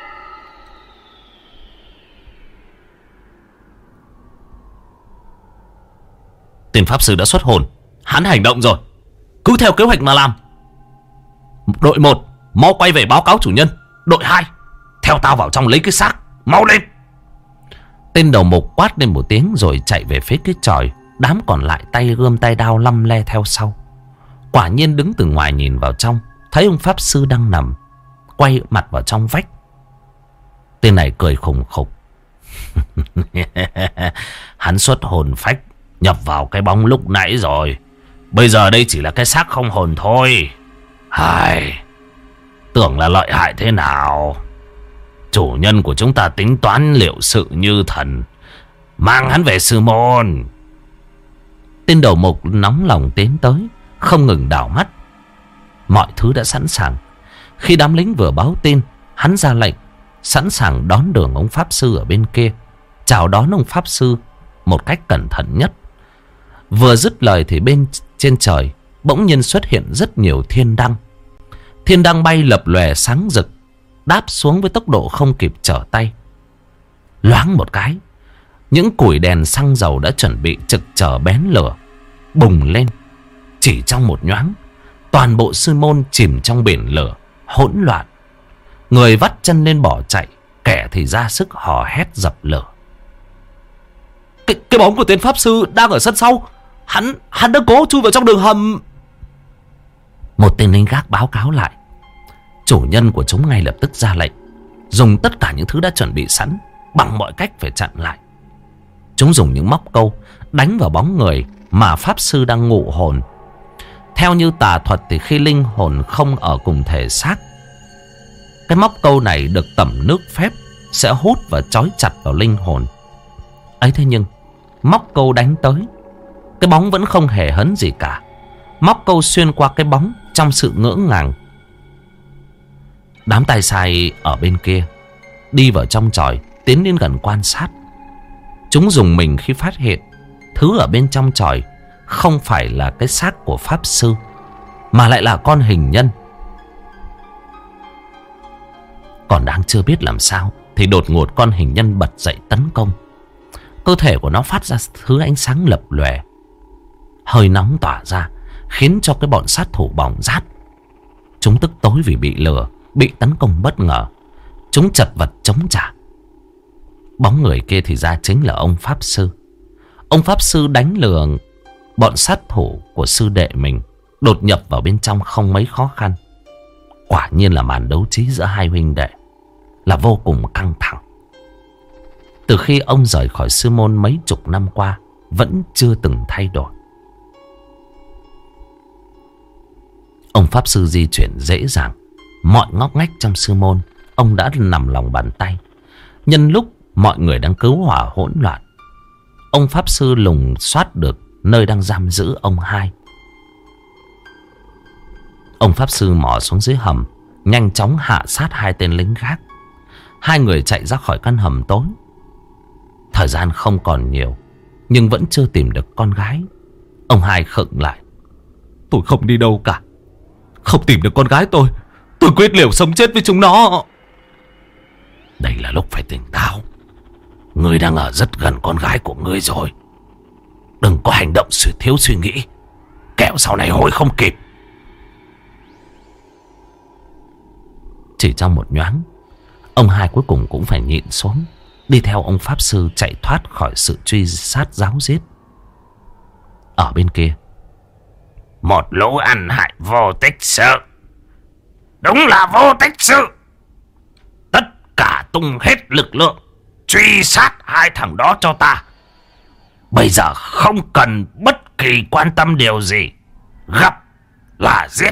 Tên Pháp Sư đã xuất hồn, hắn hành động rồi. Cứ theo kế hoạch mà làm. Đội một, mau quay về báo cáo chủ nhân. Đội hai, theo tao vào trong lấy cái xác. Mau lên. Tên đầu mục quát lên một tiếng rồi chạy về phía cái chòi. Đám còn lại tay gươm tay đao lăm le theo sau. Quả nhiên đứng từ ngoài nhìn vào trong, thấy ông Pháp Sư đang nằm quay mặt vào trong vách. Tên này cười khùng khục. Hắn xuất hồn phách nhập vào cái bóng lúc nãy rồi. Bây giờ đây chỉ là cái xác không hồn thôi. Hai, tưởng là lợi hại thế nào. Chủ nhân của chúng ta tính toán liệu sự như thần, mang hắn về sư môn. Tên đầu mục nóng lòng tiến tới, không ngừng đảo mắt. Mọi thứ đã sẵn sàng. Khi đám lính vừa báo tin, hắn ra lệnh sẵn sàng đón đường ông Pháp Sư ở bên kia, chào đón ông Pháp Sư một cách cẩn thận nhất. Vừa dứt lời thì bên trên trời bỗng nhiên xuất hiện rất nhiều thiên đăng. Thiên đăng bay lập lòe sáng rực, đáp xuống với tốc độ không kịp trở tay. Loáng một cái, những củi đèn xăng dầu đã chuẩn bị trực chờ bén lửa bùng lên. Chỉ trong một nhoáng, toàn bộ sư môn chìm trong biển lửa hỗn loạn. Người vắt chân lên bỏ chạy, kẻ thì ra sức hò hét dập lửa. Cái, cái bóng của tên pháp sư đang ở sân sau. Hắn, hắn đã cố chui vào trong đường hầm. Một tên lính gác báo cáo lại. Chủ nhân của chúng ngay lập tức ra lệnh, dùng tất cả những thứ đã chuẩn bị sẵn, bằng mọi cách phải chặn lại. Chúng dùng những móc câu đánh vào bóng người mà pháp sư đang ngụ hồn. Theo như tà thuật thì khi linh hồn không ở cùng thể xác, cái móc câu này được tẩm nước phép sẽ hút và trói chặt vào linh hồn ấy. Thế nhưng móc câu đánh tới, cái bóng vẫn không hề hấn gì cả. Móc câu xuyên qua cái bóng trong sự ngỡ ngàng. Đám tay sai ở bên kia đi vào trong chòi, tiến đến gần quan sát. Chúng dùng mình khi phát hiện thứ ở bên trong chòi không phải là cái xác của pháp sư, mà lại là con hình nhân. Còn đang chưa biết làm sao thì đột ngột con hình nhân bật dậy tấn công. Cơ thể của nó phát ra thứ ánh sáng lập lòe, hơi nóng tỏa ra, khiến cho cái bọn sát thủ bỏng rát. Chúng tức tối vì bị lừa, bị tấn công bất ngờ. Chúng chật vật chống trả. Bóng người kia thì ra chính là ông pháp sư. Ông pháp sư đánh lừa bọn sát thủ của sư đệ mình, đột nhập vào bên trong không mấy khó khăn. Quả nhiên là màn đấu trí giữa hai huynh đệ là vô cùng căng thẳng. Từ khi ông rời khỏi sư môn mấy chục năm qua, vẫn chưa từng thay đổi. Ông pháp sư di chuyển dễ dàng, mọi ngóc ngách trong sư môn ông đã nằm lòng bàn tay. Nhân lúc mọi người đang cứu hỏa hỗn loạn, ông pháp sư lùng soát được nơi đang giam giữ ông hai. Ông pháp sư mò xuống dưới hầm, nhanh chóng hạ sát hai tên lính gác. Hai người chạy ra khỏi căn hầm tối. Thời gian không còn nhiều, nhưng vẫn chưa tìm được con gái. Ông hai khựng lại. Tôi không đi đâu cả. Không tìm được con gái tôi, tôi quyết liều sống chết với chúng nó. Đây là lúc phải tỉnh táo. Ngươi đang ở rất gần con gái của ngươi rồi. Đừng có hành động suy thiếu suy nghĩ, kẻo sau này hối không kịp. Chỉ trong một nhoáng, ông hai cuối cùng cũng phải nhịn xuống, đi theo ông pháp sư chạy thoát khỏi sự truy sát giáo giết. Ở bên kia, một lũ ăn hại vô tích sự. Đúng là vô tích sự. Tất cả tung hết lực lượng truy sát hai thằng đó cho ta. Bây giờ không cần bất kỳ quan tâm điều gì, gặp là giết.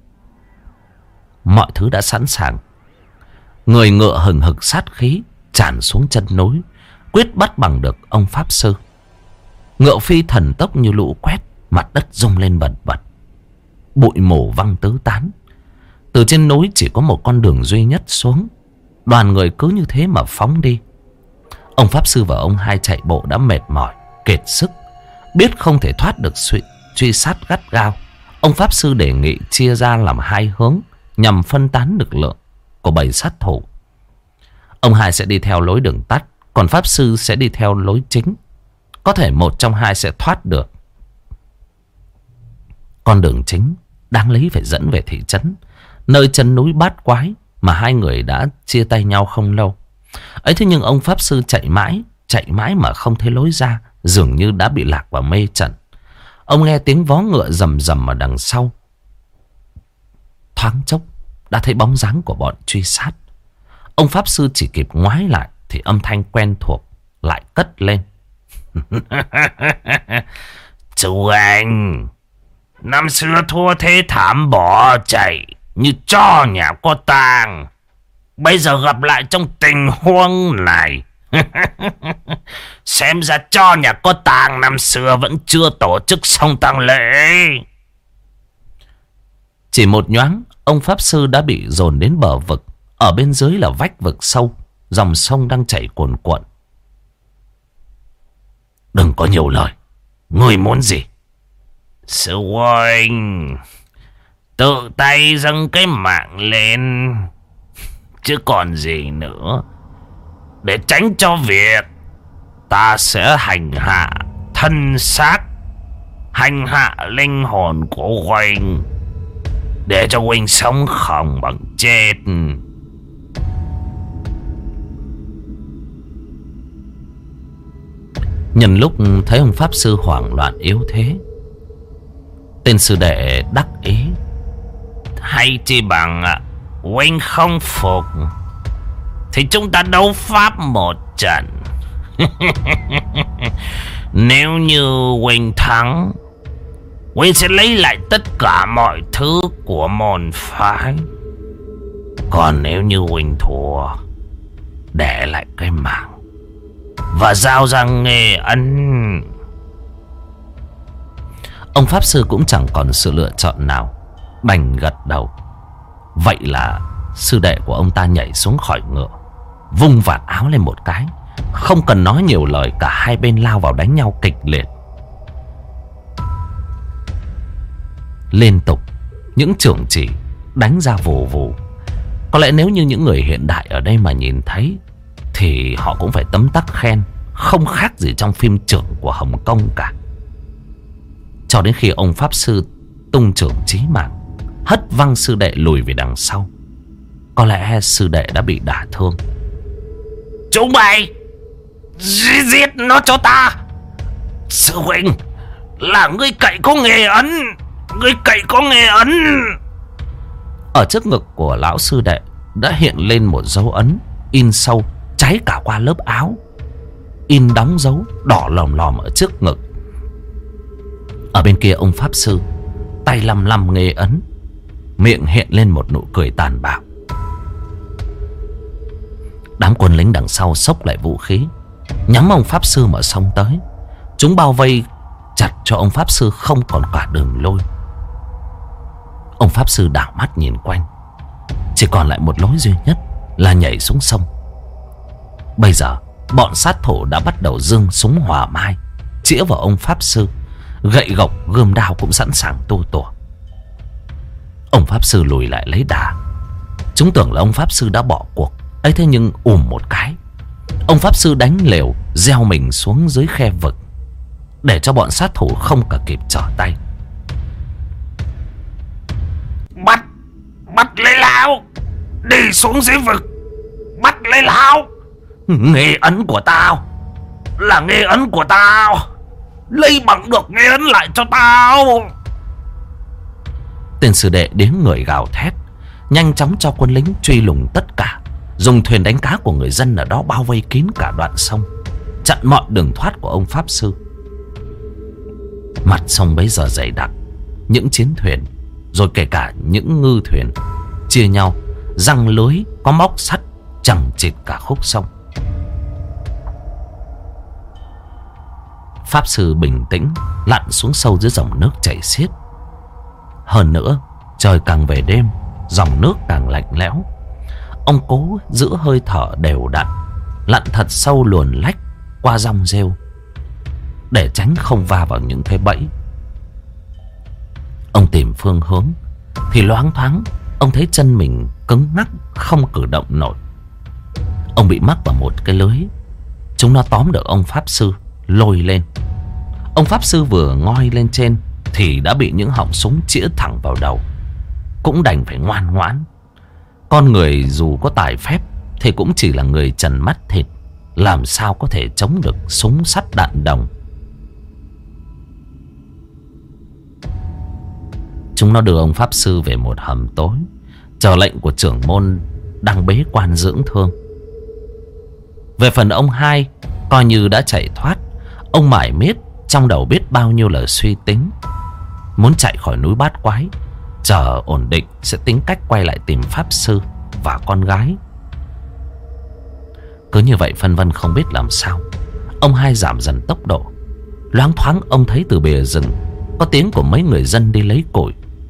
Mọi thứ đã sẵn sàng. Người ngựa hừng hực sát khí tràn xuống chân núi, quyết bắt bằng được ông pháp sư. Ngựa phi thần tốc như lũ quét, mặt đất rung lên bần bật, bụi mù văng tứ tán. Từ trên núi chỉ có một con đường duy nhất xuống. Đoàn người cứ như thế mà phóng đi. Ông pháp sư và ông hai chạy bộ đã mệt mỏi, kiệt sức, biết không thể thoát được suy, truy sát gắt gao. Ông pháp sư đề nghị chia ra làm hai hướng nhằm phân tán lực lượng của bầy sát thủ. Ông hai sẽ đi theo lối đường tắt, còn pháp sư sẽ đi theo lối chính. Có thể một trong hai sẽ thoát được. Con đường chính đáng lý phải dẫn về thị trấn, nơi chân núi bát quái mà hai người đã chia tay nhau không lâu. Ấy thế nhưng ông pháp sư chạy mãi, chạy mãi mà không thấy lối ra, dường như đã bị lạc vào mê trận. Ông nghe tiếng vó ngựa rầm rầm ở đằng sau. Thoáng chốc đã thấy bóng dáng của bọn truy sát. Ông pháp sư chỉ kịp ngoái lại thì âm thanh quen thuộc lại cất lên. Chú anh, năm xưa thua thế thảm bỏ chạy như cho nhà có tang, bây giờ gặp lại trong tình huống này. Xem ra cho nhà có tang năm xưa vẫn chưa tổ chức xong tang lễ. Chỉ một nhoáng, ông pháp sư đã bị dồn đến bờ vực. Ở bên dưới là vách vực sâu, dòng sông đang chảy cuồn cuộn. Đừng có nhiều lời. Ngươi muốn gì? Sư huynh, tự tay dâng cái mạng lên, chứ còn gì nữa. Để tránh cho việc ta sẽ hành hạ thân xác, hành hạ linh hồn của huynh, để cho huynh sống không bằng chết. Nhân lúc thấy ông pháp sư hoảng loạn yếu thế, tên sư đệ đắc ý: hay chi bằng huynh không phục thì chúng ta đấu pháp một trận. Nếu như huynh thắng, huynh sẽ lấy lại tất cả mọi thứ của môn phái. Còn nếu như huynh thua, để lại cái mạng và giao ra nghề ân. Ông pháp sư cũng chẳng còn sự lựa chọn nào, đành gật đầu. Vậy là sư đệ của ông ta nhảy xuống khỏi ngựa, vung vạt áo lên một cái, không cần nói nhiều lời, cả hai bên lao vào đánh nhau kịch liệt. Liên tục những chưởng chỉ đánh ra vù vù. Có lẽ nếu như những người hiện đại ở đây mà nhìn thấy thì họ cũng phải tấm tắc khen, không khác gì trong phim chưởng của Hồng Kông cả. Cho đến khi ông pháp sư tung chưởng chí mạng, hất văng sư đệ lùi về đằng sau. Có lẽ sư đệ đã bị đả thương. Chúng mày giết nó cho ta. Sư huynh là ngươi cậy có nghề ấn, ngươi cậy có nghề ấn. Ở trước ngực của lão sư đệ đã hiện lên một dấu ấn in sâu, cháy cả qua lớp áo. In đóng dấu đỏ lòm lòm ở trước ngực. Ở bên kia ông pháp sư tay lăm lăm nghề ấn, miệng hiện lên một nụ cười tàn bạo. Đám quân lính đằng sau xốc lại vũ khí, nhắm ông pháp sư mà xông tới. Chúng bao vây chặt cho ông pháp sư không còn cả đường lối. Ông pháp sư đảo mắt nhìn quanh, chỉ còn lại một lối duy nhất là nhảy xuống sông. Bây giờ bọn sát thủ đã bắt đầu giương súng hỏa mai chĩa vào ông pháp sư. Gậy gộc gươm đao cũng sẵn sàng tua tủa. Ông pháp sư lùi lại lấy đà. Chúng tưởng là ông pháp sư đã bỏ cuộc ấy, thế nhưng ùm một cái, ông pháp sư đánh lều gieo mình xuống dưới khe vực, để cho bọn sát thủ không cả kịp trở tay. Bắt Bắt lấy lão, đi xuống dưới vực, bắt lấy lão. Nghề ấn của tao là nghề ấn của tao, lấy bằng được nghề ấn lại cho tao. Tên sư đệ đến người gào thét, nhanh chóng cho quân lính truy lùng tất cả, dùng thuyền đánh cá của người dân ở đó bao vây kín cả đoạn sông, chặn mọi đường thoát của ông pháp sư. Mặt sông bấy giờ dày đặc, những chiến thuyền, rồi kể cả những ngư thuyền chia nhau giăng lưới có móc sắt chằng chịt cả khúc sông. Pháp sư bình tĩnh lặn xuống sâu dưới dòng nước chảy xiết. Hơn nữa, trời càng về đêm, dòng nước càng lạnh lẽo. Ông cố giữ hơi thở đều đặn, lặn thật sâu luồn lách qua dòng rêu, để tránh không va vào những cái bẫy. Ông tìm phương hướng thì loáng thoáng ông thấy chân mình cứng ngắc, không cử động nổi. Ông bị mắc vào một cái lưới. Chúng nó tóm được ông pháp sư, lôi lên. Ông pháp sư vừa ngoi lên trên thì đã bị những họng súng chĩa thẳng vào đầu. Cũng đành phải ngoan ngoãn. Con người dù có tài phép thì cũng chỉ là người trần mắt thịt, làm sao có thể chống được súng sắt đạn đồng. Chúng nó đưa ông pháp sư về một hầm tối, chờ lệnh của trưởng môn đang bế quan dưỡng thương. Về phần ông hai, coi như đã chạy thoát. Ông mải miết, trong đầu biết bao nhiêu lời suy tính. Muốn chạy khỏi núi Bát Quái, chờ ổn định sẽ tính cách quay lại tìm pháp sư và con gái. Cứ như vậy phân vân không biết làm sao, ông hai giảm dần tốc độ. Loáng thoáng ông thấy từ bìa rừng có tiếng của mấy người dân đi lấy củi.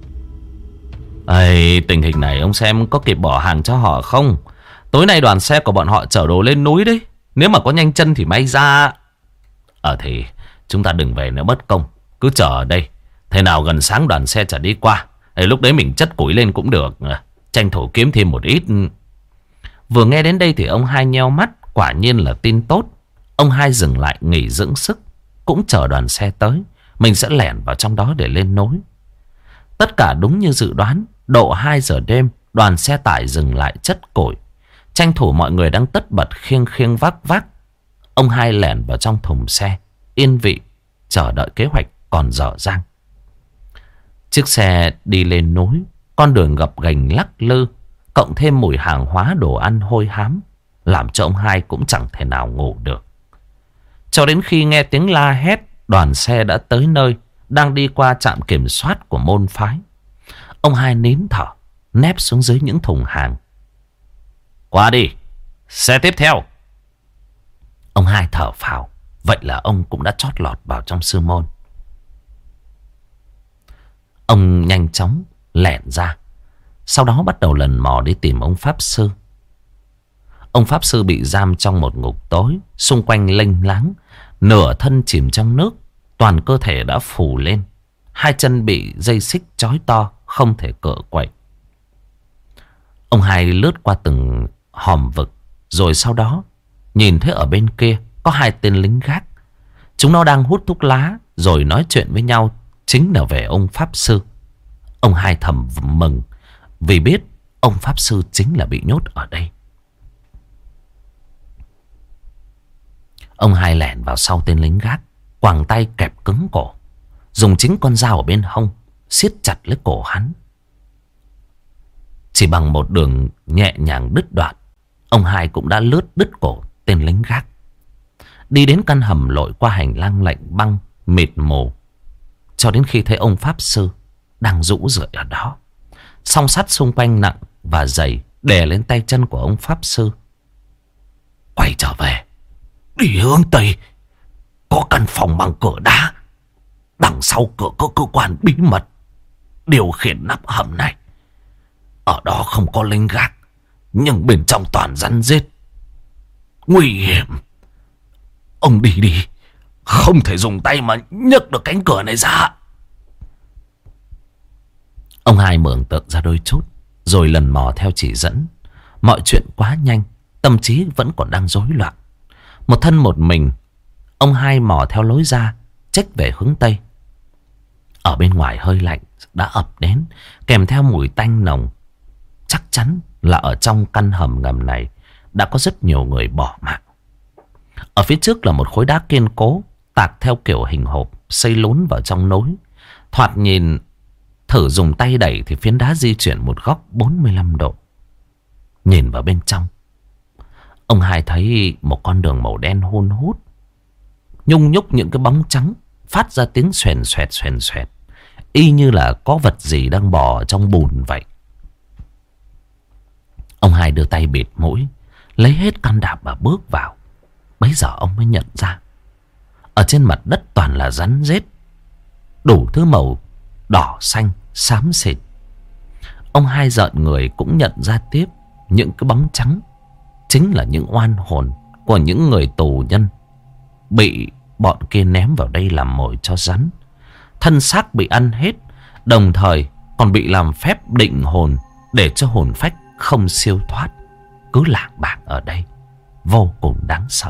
Ây, tình hình này ông xem có kịp bỏ hàng cho họ không? Tối nay đoàn xe của bọn họ chở đồ lên núi đấy. Nếu mà có nhanh chân thì may ra. Ờ thì chúng ta đừng về nữa mất công, cứ chờ ở đây. Thế nào gần sáng đoàn xe chở đi qua, Ê, lúc đấy mình chất củi lên cũng được, tranh thủ kiếm thêm một ít. Vừa nghe đến đây thì ông hai nheo mắt. Quả nhiên là tin tốt. Ông hai dừng lại nghỉ dưỡng sức, cũng chờ đoàn xe tới. Mình sẽ lẻn vào trong đó để lên nối. Tất cả đúng như dự đoán. Độ hai giờ đêm, đoàn xe tải dừng lại chất củi. Tranh thủ mọi người đang tất bật khiêng khiêng vác vác. Ông hai lẻn vào trong thùng xe, yên vị, chờ đợi kế hoạch còn dở dang. Chiếc xe đi lên núi, con đường gập ghềnh lắc lư, cộng thêm mùi hàng hóa đồ ăn hôi hám, làm cho ông hai cũng chẳng thể nào ngủ được. Cho đến khi nghe tiếng la hét, đoàn xe đã tới nơi, đang đi qua trạm kiểm soát của môn phái. Ông hai nín thở, nép xuống dưới những thùng hàng. Qua đi, xe tiếp theo. Ông hai thở phào, vậy là ông cũng đã chót lọt vào trong sư môn. Ông nhanh chóng lẻn ra, sau đó bắt đầu lần mò đi tìm ông pháp sư. Ông pháp sư bị giam trong một ngục tối, xung quanh lênh láng, nửa thân chìm trong nước, toàn cơ thể đã phù lên, hai chân bị dây xích trói to, không thể cựa quậy. Ông hai lướt qua từng hòm vực, rồi sau đó nhìn thấy ở bên kia có hai tên lính gác. Chúng nó đang hút thuốc lá rồi nói chuyện với nhau, chính là về ông pháp sư. Ông hai thầm mừng vì biết ông pháp sư chính là bị nhốt ở đây. Ông hai lẻn vào sau tên lính gác, quàng tay kẹp cứng cổ, dùng chính con dao ở bên hông siết chặt lấy cổ hắn. Chỉ bằng một đường nhẹ nhàng đứt đoạn, ông hai cũng đã lướt đứt cổ tên lính gác, đi đến căn hầm lội qua hành lang lạnh băng mịt mù, cho đến khi thấy ông pháp sư đang rũ rượi ở đó. Song sắt xung quanh nặng và dày đè lên tay chân của ông pháp sư. Quay trở về, đi hướng tây, có căn phòng bằng cửa đá, đằng sau cửa có cơ quan bí mật điều khiển nắp hầm này. Ở đó không có lính gác, nhưng bên trong toàn rắn rết, nguy hiểm. Ông đi đi, không thể dùng tay mà nhấc được cánh cửa này ra. Ông hai mường tượng ra đôi chút, rồi lần mò theo chỉ dẫn. Mọi chuyện quá nhanh, tâm trí vẫn còn đang rối loạn. Một thân một mình, ông hai mò theo lối ra, chếch về hướng tây. Ở bên ngoài hơi lạnh đã ập đến, kèm theo mùi tanh nồng. Chắc chắn là ở trong căn hầm ngầm này đã có rất nhiều người bỏ mạng. Ở phía trước là một khối đá kiên cố, tạc theo kiểu hình hộp, xây lún vào trong nối. Thoạt nhìn, thử dùng tay đẩy thì phiến đá di chuyển một góc bốn mươi lăm độ. Nhìn vào bên trong, ông hai thấy một con đường màu đen hun hút, nhung nhúc những cái bóng trắng, phát ra tiếng xoèn xoẹt xoèn xoẹt, y như là có vật gì đang bò trong bùn vậy. Ông hai đưa tay bịt mũi, lấy hết can đảm mà bước vào. Bấy giờ ông mới nhận ra, ở trên mặt đất toàn là rắn rết, đủ thứ màu đỏ, xanh, xám xịt. Ông hai rợn người cũng nhận ra tiếp, những cái bóng trắng chính là những oan hồn của những người tù nhân bị bọn kia ném vào đây làm mồi cho rắn. Thân xác bị ăn hết, đồng thời còn bị làm phép định hồn để cho hồn phách không siêu thoát, cứ lạc bạc ở đây, vô cùng đáng sợ.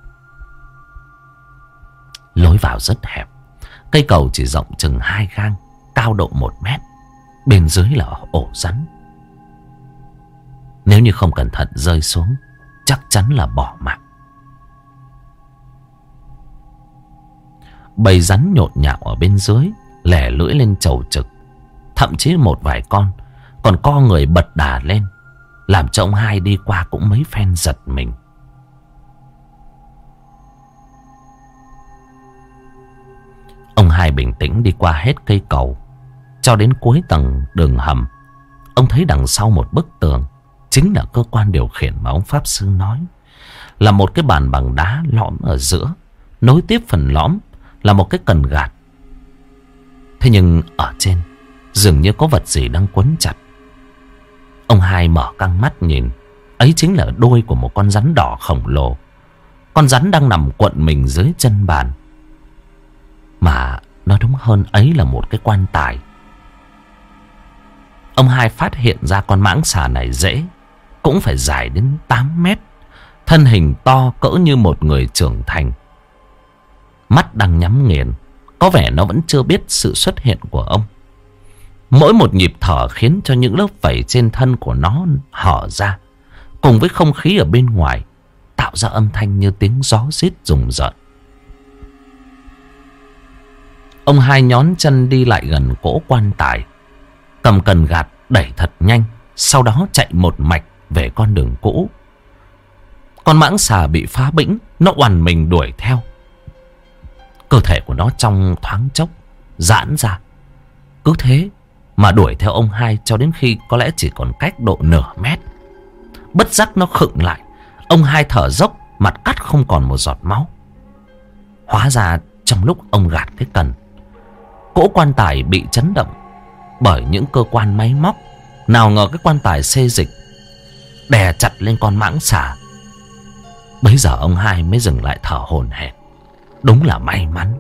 Lối vào rất hẹp, cây cầu chỉ rộng chừng hai gang, cao độ một mét. Bên dưới là ổ rắn. Nếu như không cẩn thận rơi xuống, chắc chắn là bỏ mạng. Bầy rắn nhộn nhạo ở bên dưới, lẻ lưỡi lên chầu trực. Thậm chí một vài con còn co người bật đà lên, làm cho ông hai đi qua cũng mấy phen giật mình. Ông hai bình tĩnh đi qua hết cây cầu, cho đến cuối tầng đường hầm. Ông thấy đằng sau một bức tường chính là cơ quan điều khiển mà ông pháp sư nói. Là một cái bàn bằng đá lõm ở giữa, nối tiếp phần lõm là một cái cần gạt. Thế nhưng ở trên dường như có vật gì đang quấn chặt. Ông hai mở căng mắt nhìn, ấy chính là đuôi của một con rắn đỏ khổng lồ. Con rắn đang nằm cuộn mình dưới chân bàn, mà nói đúng hơn ấy là một cái quan tài. Ông hai phát hiện ra con mãng xà này dễ, cũng phải dài đến tám mét. Thân hình to cỡ như một người trưởng thành. Mắt đang nhắm nghiền, có vẻ nó vẫn chưa biết sự xuất hiện của ông. Mỗi một nhịp thở khiến cho những lớp vảy trên thân của nó hở ra, cùng với không khí ở bên ngoài tạo ra âm thanh như tiếng gió rít rùng rợn. Ông hai nhón chân đi lại gần cỗ quan tài, cầm cần gạt đẩy thật nhanh, sau đó chạy một mạch về con đường cũ. Con mãng xà bị phá bĩnh, nó oằn mình đuổi theo. Cơ thể của nó trong thoáng chốc giãn ra, cứ thế mà đuổi theo ông hai cho đến khi có lẽ chỉ còn cách độ nửa mét. Bất giác nó khựng lại. Ông hai thở dốc, mặt cắt không còn một giọt máu. Hóa ra trong lúc ông gạt cái cần, cỗ quan tài bị chấn động bởi những cơ quan máy móc. Nào ngờ cái quan tài xê dịch đè chặt lên con mãng xà. Bấy giờ ông hai mới dừng lại thở hổn hển. Đúng là may mắn.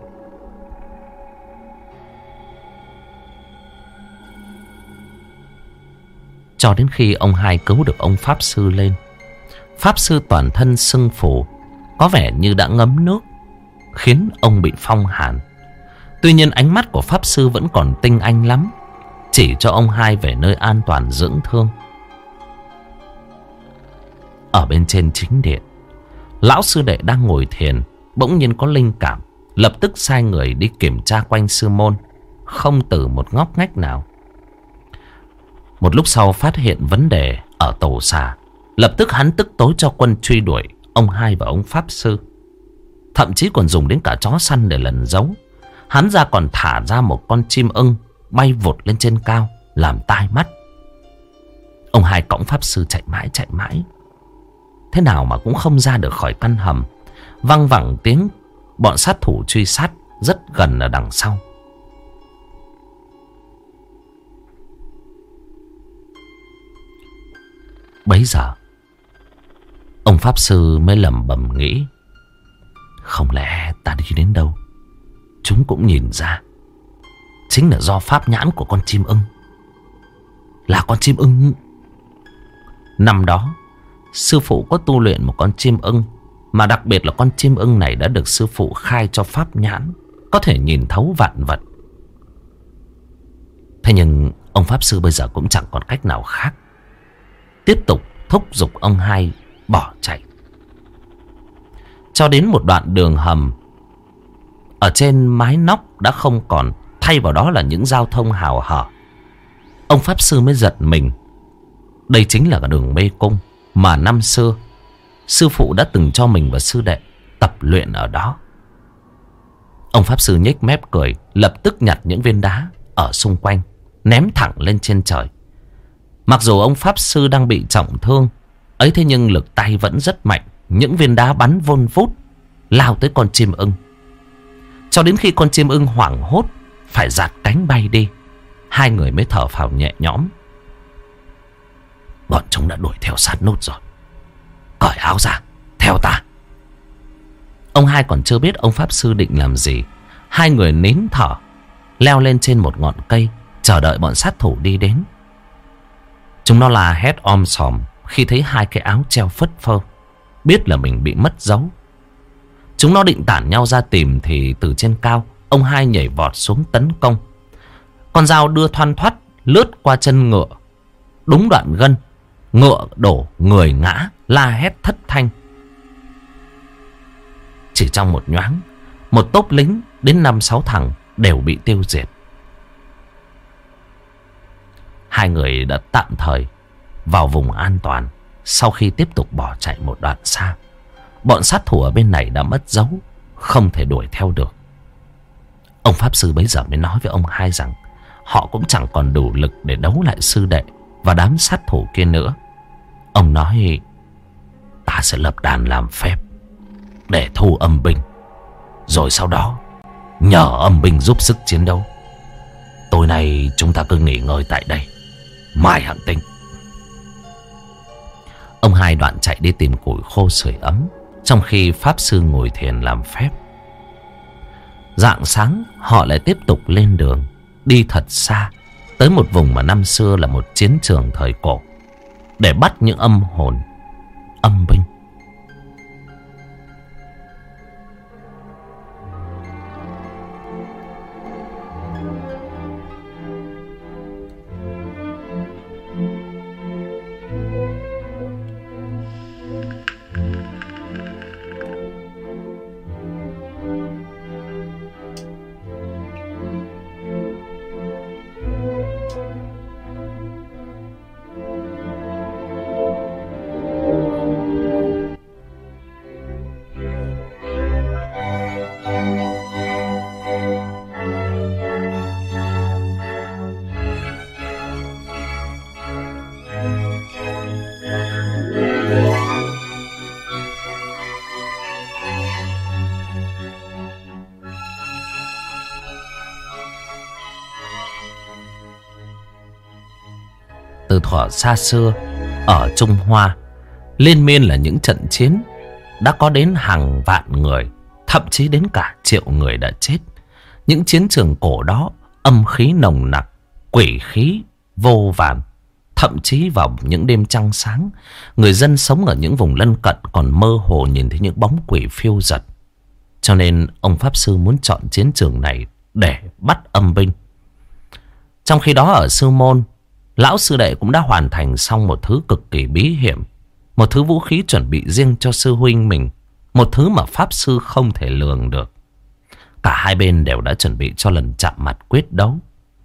Cho đến khi ông hai cứu được ông pháp sư lên. Pháp sư toàn thân sưng phù, có vẻ như đã ngấm nước, khiến ông bị phong hàn. Tuy nhiên ánh mắt của pháp sư vẫn còn tinh anh lắm, chỉ cho ông hai về nơi an toàn dưỡng thương. Ở bên trên chính điện, lão sư đệ đang ngồi thiền, bỗng nhiên có linh cảm, lập tức sai người đi kiểm tra quanh sư môn, không từ một ngóc ngách nào. Một lúc sau phát hiện vấn đề ở tổ xà, lập tức hắn tức tối cho quân truy đuổi ông hai và ông pháp sư. Thậm chí còn dùng đến cả chó săn để lần giấu. Hắn ra còn thả ra một con chim ưng bay vụt lên trên cao, làm tai mắt. Ông hai cõng pháp sư chạy mãi chạy mãi, thế nào mà cũng không ra được khỏi căn hầm. Văng vẳng tiếng bọn sát thủ truy sát rất gần ở đằng sau. Bấy giờ ông pháp sư mới lẩm bẩm nghĩ, không lẽ ta đi đến đâu chúng cũng nhìn ra. Chính là do pháp nhãn của con chim ưng. Là con chim ưng. Năm đó sư phụ có tu luyện một con chim ưng, mà đặc biệt là con chim ưng này đã được sư phụ khai cho pháp nhãn, có thể nhìn thấu vạn vật. Thế nhưng ông pháp sư bây giờ cũng chẳng còn cách nào khác, tiếp tục thúc giục ông hai bỏ chạy. Cho đến một đoạn đường hầm, ở trên mái nóc đã không còn, thay vào đó là những giao thông hào hở. Ông pháp sư mới giật mình. Đây chính là đường mê cung mà năm xưa sư phụ đã từng cho mình và sư đệ tập luyện ở đó. Ông pháp sư nhếch mép cười, lập tức nhặt những viên đá ở xung quanh, ném thẳng lên trên trời. Mặc dù ông pháp sư đang bị trọng thương ấy, thế nhưng lực tay vẫn rất mạnh. Những viên đá bắn vun vút lao tới con chim ưng, cho đến khi con chim ưng hoảng hốt phải giạt cánh bay đi, hai người mới thở phào nhẹ nhõm. Bọn chúng đã đuổi theo sát nút rồi. Cởi áo ra, theo ta. Ông hai còn chưa biết ông pháp sư định làm gì. Hai người nín thở leo lên trên một ngọn cây, chờ đợi bọn sát thủ đi đến. Chúng nó la hét om sòm khi thấy hai cái áo treo phất phơ, biết là mình bị mất dấu. Chúng nó định tản nhau ra tìm, thì từ trên cao ông hai nhảy vọt xuống tấn công. Con dao đưa thoăn thoắt lướt qua chân ngựa, đúng đoạn gân, ngựa đổ, người ngã, la hét thất thanh. Chỉ trong một nhoáng, một tốp lính đến năm sáu thằng đều bị tiêu diệt. Hai người đã tạm thời vào vùng an toàn. Sau khi tiếp tục bỏ chạy một đoạn xa, bọn sát thủ ở bên này đã mất dấu, không thể đuổi theo được. Ông pháp sư bấy giờ mới nói với ông hai rằng họ cũng chẳng còn đủ lực để đấu lại sư đệ và đám sát thủ kia nữa. Ông nói, ta sẽ lập đàn làm phép để thu âm binh, rồi sau đó nhờ âm binh giúp sức chiến đấu. Tối nay chúng ta cứ nghỉ ngơi tại đây, mai hẵng tính. Ông hai đoạn chạy đi tìm củi khô sưởi ấm, trong khi pháp sư ngồi thiền làm phép. Rạng sáng họ lại tiếp tục lên đường, đi thật xa, tới một vùng mà năm xưa là một chiến trường thời cổ. để bắt những âm hồn, âm binh. Từ thuở xa xưa ở Trung Hoa, liên miên là những trận chiến đã có đến hàng vạn người, thậm chí đến cả triệu người đã chết. Những chiến trường cổ đó âm khí nồng nặc, quỷ khí vô vàn. Thậm chí vào những đêm trăng sáng, người dân sống ở những vùng lân cận còn mơ hồ nhìn thấy những bóng quỷ phiêu dật. Cho nên ông Pháp Sư muốn chọn chiến trường này để bắt âm binh. Trong khi đó ở Sư Môn, lão sư đệ cũng đã hoàn thành xong một thứ cực kỳ bí hiểm. Một thứ vũ khí chuẩn bị riêng cho sư huynh mình. Một thứ mà Pháp Sư không thể lường được. Cả hai bên đều đã chuẩn bị cho lần chạm mặt quyết đấu.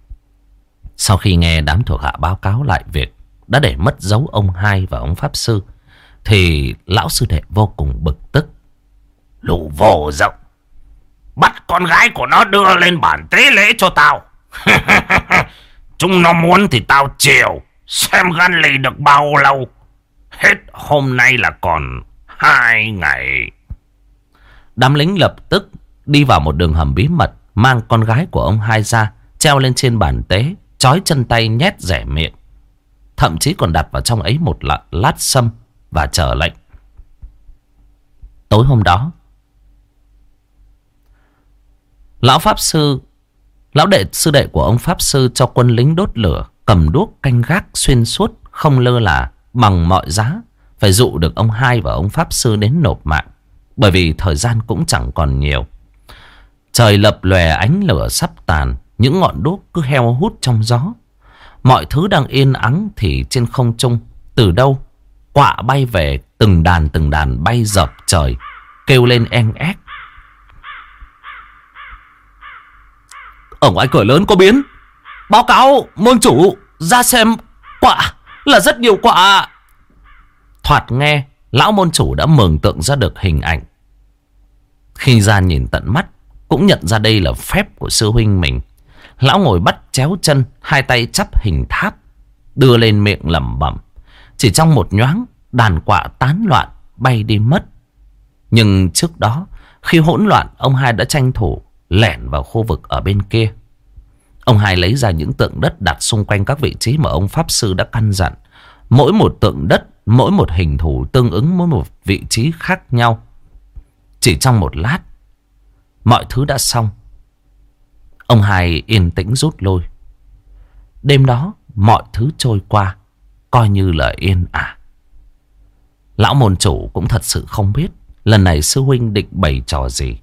Sau khi nghe đám thuộc hạ báo cáo lại việc đã để mất dấu ông hai và ông Pháp Sư, thì lão sư đệ vô cùng bực tức. Lũ vô dụng, bắt con gái của nó đưa lên bản tế lễ cho tao. Chúng nó muốn thì tao chịu, xem gan lì được bao lâu. Hết hôm nay là còn hai ngày. Đám lính lập tức đi vào một đường hầm bí mật, mang con gái của ông hai ra, treo lên trên bàn tế, trói chân tay nhét rẻ miệng. Thậm chí còn đặt vào trong ấy một lát sâm và chờ lệnh. Tối hôm đó, lão Pháp Sư, lão đệ sư đệ của ông Pháp Sư cho quân lính đốt lửa, cầm đuốc canh gác xuyên suốt, không lơ là, bằng mọi giá phải dụ được ông hai và ông Pháp Sư đến nộp mạng. Bởi vì thời gian cũng chẳng còn nhiều. Trời lập lòe ánh lửa sắp tàn, những ngọn đuốc cứ heo hút trong gió. Mọi thứ đang yên ắng thì trên không trung, từ đâu quạ bay về, từng đàn từng đàn bay dọc trời, kêu lên en ép. Ở ngoài cửa lớn có biến. Báo cáo môn chủ, ra xem, quạ, là rất nhiều quạ. Thoạt nghe, lão môn chủ đã mường tượng ra được hình ảnh. Khi ra nhìn tận mắt, cũng nhận ra đây là phép của sư huynh mình. Lão ngồi bắt chéo chân, hai tay chắp hình tháp, đưa lên miệng lẩm bẩm. Chỉ trong một nhoáng, đàn quạ tán loạn, bay đi mất. Nhưng trước đó, khi hỗn loạn, ông hai đã tranh thủ lẻn vào khu vực ở bên kia. Ông hai lấy ra những tượng đất đặt xung quanh các vị trí mà ông Pháp Sư đã căn dặn. Mỗi một tượng đất, mỗi một hình thù tương ứng mỗi một vị trí khác nhau. Chỉ trong một lát, mọi thứ đã xong. Ông hai yên tĩnh rút lui. Đêm đó, mọi thứ trôi qua, coi như là yên ả. Lão môn chủ cũng thật sự không biết lần này sư huynh định bày trò gì.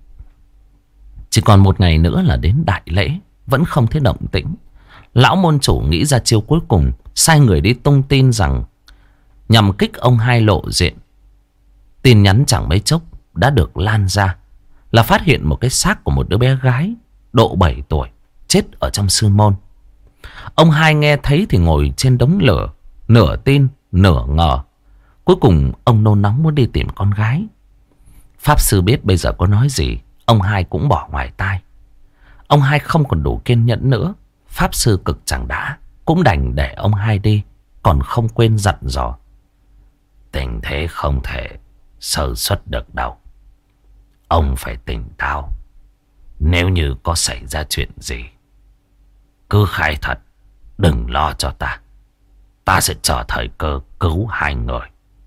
Chỉ còn một ngày nữa là đến đại lễ, vẫn không thấy động tĩnh. Lão môn chủ nghĩ ra chiêu cuối cùng, sai người đi tung tin rằng nhằm kích ông hai lộ diện. Tin nhắn chẳng mấy chốc đã được lan ra, là phát hiện một cái xác của một đứa bé gái độ bảy tuổi chết ở trong sư môn. Ông hai nghe thấy thì ngồi trên đống lửa, nửa tin nửa ngờ. Cuối cùng ông nôn nóng muốn đi tìm con gái. Pháp Sư biết bây giờ có nói gì, ông hai cũng bỏ ngoài tai. Ông hai không còn đủ kiên nhẫn nữa. Pháp Sư cực chẳng đã, cũng đành để ông hai đi, còn không quên dặn dò. Tình thế không thể sơ suất được đâu. Ông phải tỉnh táo. Nếu như có xảy ra chuyện gì, cứ khai thật, đừng lo cho ta. Ta sẽ chờ thời cơ cứu hai người.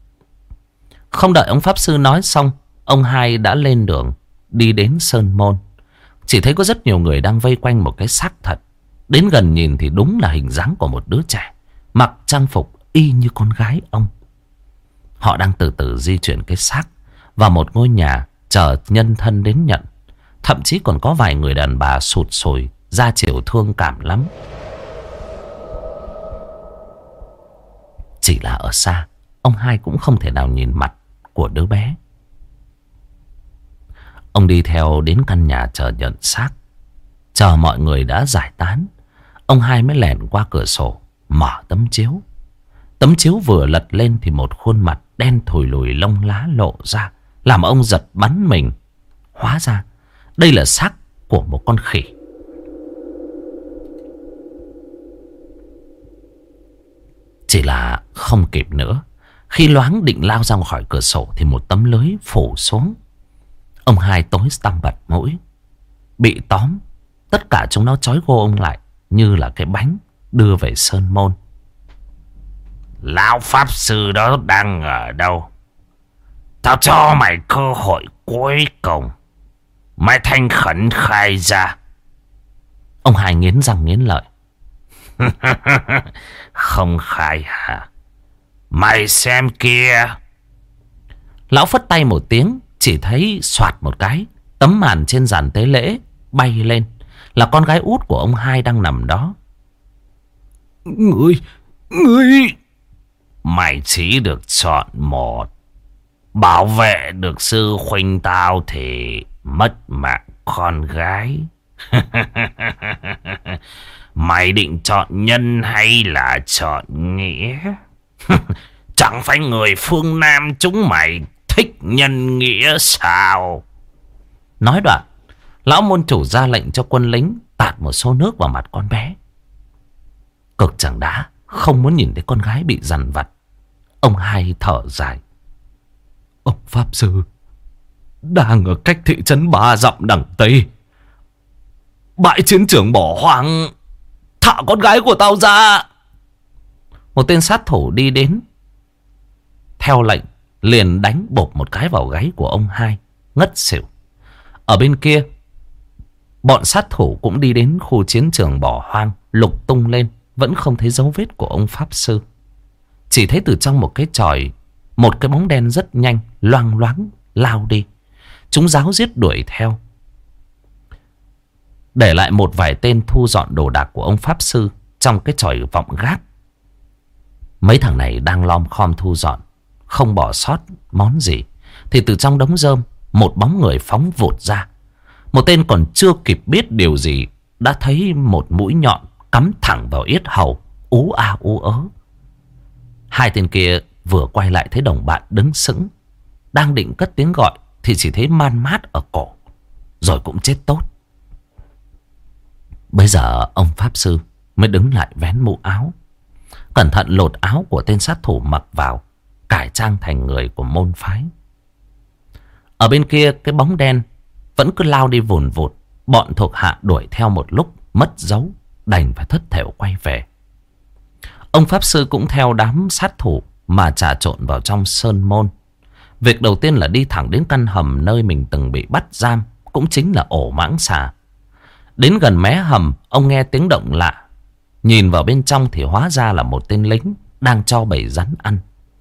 Không đợi ông Pháp Sư nói xong, ông hai đã lên đường đi đến Sơn Môn. Chỉ thấy có rất nhiều người đang vây quanh một cái xác thật. Đến gần nhìn thì đúng là hình dáng của một đứa trẻ, mặc trang phục y như con gái ông. Họ đang từ từ di chuyển cái xác vào một ngôi nhà chờ nhân thân đến nhận. Thậm chí còn có vài người đàn bà sụt sùi ra chiều thương cảm lắm. Chỉ là ở xa, ông hai cũng không thể nào nhìn mặt của đứa bé. Ông đi theo đến căn nhà chờ nhận xác. Chờ mọi người đã giải tán, ông hai mới lẻn qua cửa sổ mở tấm chiếu. Tấm chiếu vừa lật lên thì một khuôn mặt đen thùi lùi lông lá lộ ra, làm ông giật bắn mình. Hóa ra đây là xác của một con khỉ. Chỉ là không kịp nữa. Khi loáng định lao ra khỏi cửa sổ thì một tấm lưới phủ xuống. Ông hai tối tăm bật mũi. Bị tóm. Tất cả chúng nó trói gô ông lại như là cái bánh đưa về sơn môn. Lão pháp sư đó đang ở đâu? Tao cho mày cơ hội cuối cùng. Mày thành khẩn khai ra. Ông hai nghiến răng nghiến lợi. Không khai hả? Mày xem kia. Lão phất tay một tiếng, chỉ thấy soạt một cái, tấm màn trên giàn tế lễ bay lên. Là con gái út của ông hai đang nằm đó. Ngươi, ngươi... Mày chỉ được chọn một. Bảo vệ được sư huynh tao thì mất mạng con gái. Mày định chọn nhân hay là chọn nghĩa? Chẳng phải người phương Nam chúng mày thích nhân nghĩa sao? Nói đoạn, lão môn chủ ra lệnh cho quân lính tạt một xô nước vào mặt con bé. Cực chẳng đá, không muốn nhìn thấy con gái bị dằn vặt. Ông hai thở dài. Ông pháp sư đang ở cách thị trấn Ba Dặm đằng Tây. Bãi chiến trường bỏ hoang. Thả con gái của tao ra. Một tên sát thủ đi đến, theo lệnh liền đánh bộp một cái vào gáy của ông hai, ngất xỉu. Ở bên kia, bọn sát thủ cũng đi đến khu chiến trường bỏ hoang, lục tung lên, vẫn không thấy dấu vết của ông pháp sư. Chỉ thấy từ trong một cái chòi, một cái bóng đen rất nhanh loang loáng lao đi. Chúng ráo riết đuổi theo, để lại một vài tên thu dọn đồ đạc của ông pháp sư trong cái chòi vọng gác. Mấy thằng này đang lom khom thu dọn, không bỏ sót món gì, thì từ trong đống rơm một bóng người phóng vụt ra. Một tên còn chưa kịp biết điều gì đã thấy một mũi nhọn cắm thẳng vào yết hầu, ú a ú ớ. Hai tên kia vừa quay lại thấy đồng bạn đứng sững, đang định cất tiếng gọi thì chỉ thấy man mát ở cổ, rồi cũng chết tốt. Bây giờ ông pháp sư mới đứng lại vén mũ áo, cẩn thận lột áo của tên sát thủ mặc vào, cải trang thành người của môn phái. Ở bên kia cái bóng đen vẫn cứ lao đi vùn vụt. Bọn thuộc hạ đuổi theo một lúc mất dấu, đành phải thất thểu quay về. Ông pháp sư cũng theo đám sát thủ mà trà trộn vào trong sơn môn. Việc đầu tiên là đi thẳng đến căn hầm nơi mình từng bị bắt giam, cũng chính là ổ mãng xà. Đến gần mé hầm, ông nghe tiếng động lạ. Nhìn vào bên trong thì hóa ra là một tên lính đang cho bầy rắn ăn.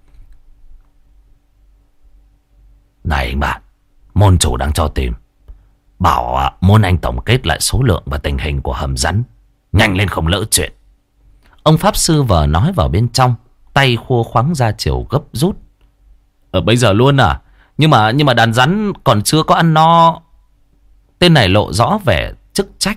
Này anh bạn, môn chủ đang cho tìm. Bảo à, muốn anh tổng kết lại số lượng và tình hình của hầm rắn. Nhanh lên không lỡ chuyện. Ông pháp sư vừa nói vào bên trong, tay khua khoáng ra chiều gấp rút. Ở bây giờ luôn à? Nhưng mà nhưng mà đàn rắn còn chưa có ăn no. Tên này lộ rõ vẻ chức trách.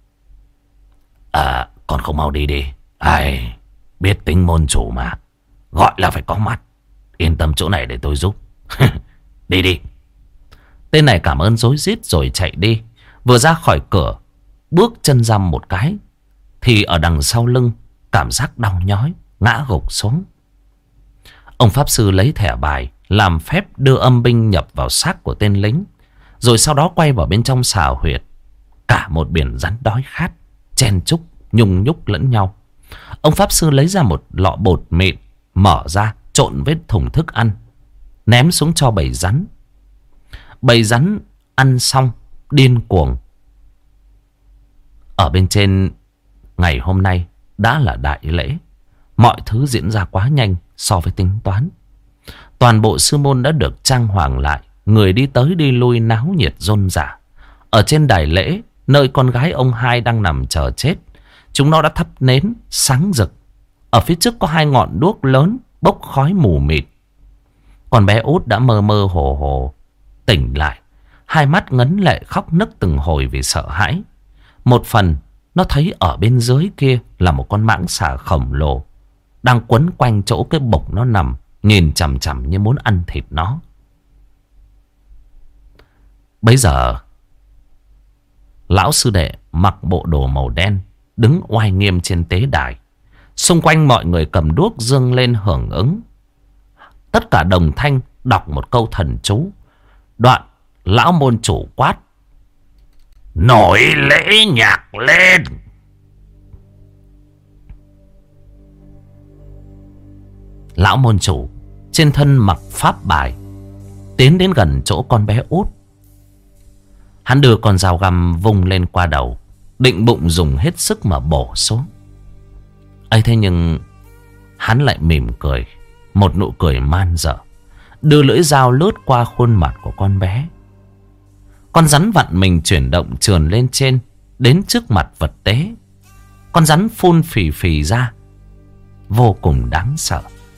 À, còn không mau đi đi. Ai, biết tính môn chủ mà. Gọi là phải có mặt. Yên tâm chỗ này để tôi giúp. Đi đi. Tên này cảm ơn rối rít rồi chạy đi. Vừa ra khỏi cửa, bước chân răm một cái thì ở đằng sau lưng cảm giác đau nhói, ngã gục xuống. Ông pháp sư lấy thẻ bài làm phép đưa âm binh nhập vào xác của tên lính, rồi sau đó quay vào bên trong xà huyệt. Cả một biển rắn đói khát, chen chúc nhung nhúc lẫn nhau. Ông pháp sư lấy ra một lọ bột mịn, mở ra trộn với thùng thức ăn, ném xuống cho bầy rắn. Bầy rắn ăn xong điên cuồng. Ở bên trên ngày hôm nay đã là đại lễ. Mọi thứ diễn ra quá nhanh so với tính toán. Toàn bộ sư môn đã được trang hoàng lại. Người đi tới đi lui náo nhiệt rôm rả. Ở trên đài lễ, nơi con gái ông hai đang nằm chờ chết, chúng nó đã thắp nến sáng rực. Ở phía trước có hai ngọn đuốc lớn bốc khói mù mịt. Con bé Út đã mơ mơ hồ hồ tỉnh lại, hai mắt ngấn lệ khóc nức từng hồi vì sợ hãi. Một phần nó thấy ở bên dưới kia là một con mãng xà khổng lồ đang quấn quanh chỗ cái bục nó nằm, nhìn chằm chằm như muốn ăn thịt nó. Bấy giờ lão sư đệ mặc bộ đồ màu đen đứng oai nghiêm trên tế đài. Xung quanh mọi người cầm đuốc dương lên hưởng ứng. Tất cả đồng thanh đọc một câu thần chú. Đoạn lão môn chủ quát: nổi lễ nhạc lên. Lão môn chủ trên thân mặc pháp bài tiến đến gần chỗ con bé Út. Hắn đưa con dao găm vung lên qua đầu, định bụng dùng hết sức mà bổ xuống. ấy thế nhưng hắn lại mỉm cười, một nụ cười man dợ, đưa lưỡi dao lướt qua khuôn mặt của con bé. Con rắn vặn mình chuyển động trườn lên trên, đến trước mặt vật tế. Con rắn phun phì phì ra, vô cùng đáng sợ.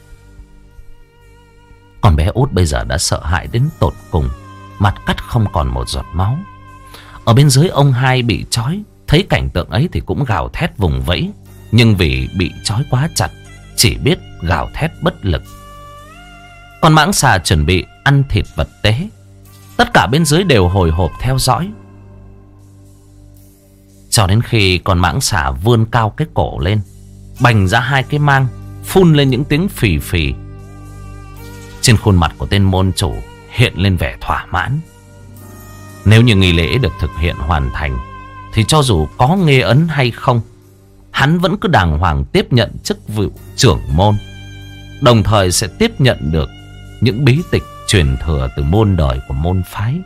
Con bé Út bây giờ đã sợ hãi đến tột cùng, mặt cắt không còn một giọt máu. Ở bên dưới ông hai bị trói, thấy cảnh tượng ấy thì cũng gào thét vùng vẫy, nhưng vì bị trói quá chặt, chỉ biết gào thét bất lực. Con mãng xà chuẩn bị ăn thịt vật tế. Tất cả bên dưới đều hồi hộp theo dõi, cho đến khi con mãng xà vươn cao cái cổ lên, bành ra hai cái mang, phun lên những tiếng phì phì. Trên khuôn mặt của tên môn chủ hiện lên vẻ thỏa mãn. Nếu như nghi lễ được thực hiện hoàn thành, thì cho dù có nghê ấn hay không, hắn vẫn cứ đàng hoàng tiếp nhận chức vụ trưởng môn, đồng thời sẽ tiếp nhận được những bí tịch truyền thừa từ môn đời của môn phái.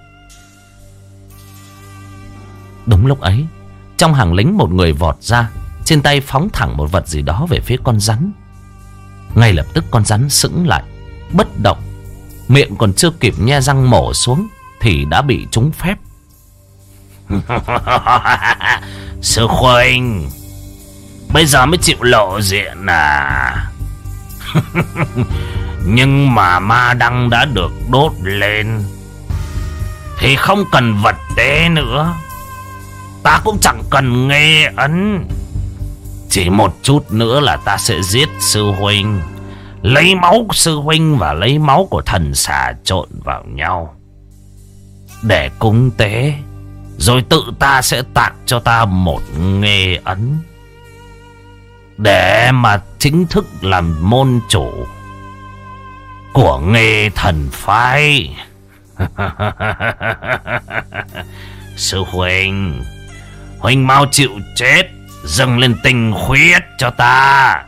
Đúng lúc ấy, trong hàng lính một người vọt ra, trên tay phóng thẳng một vật gì đó về phía con rắn. Ngay lập tức con rắn sững lại, bất động, miệng còn chưa kịp nhe răng mổ xuống thì đã bị trúng phép. Sư Khuynh, bây giờ mới chịu lộ diện à? Nhưng mà ma đăng đã được đốt lên thì không cần vật tế nữa. Ta cũng chẳng cần nghê ấn. Chỉ một chút nữa là ta sẽ giết sư huynh, lấy máu của sư huynh và lấy máu của thần xà trộn vào nhau để cúng tế, rồi tự ta sẽ tặng cho ta một nghê ấn để mà chính thức làm môn chủ của nghê thần phái. Sư huynh, huynh mau chịu chết, dâng lên tinh khuyết cho ta.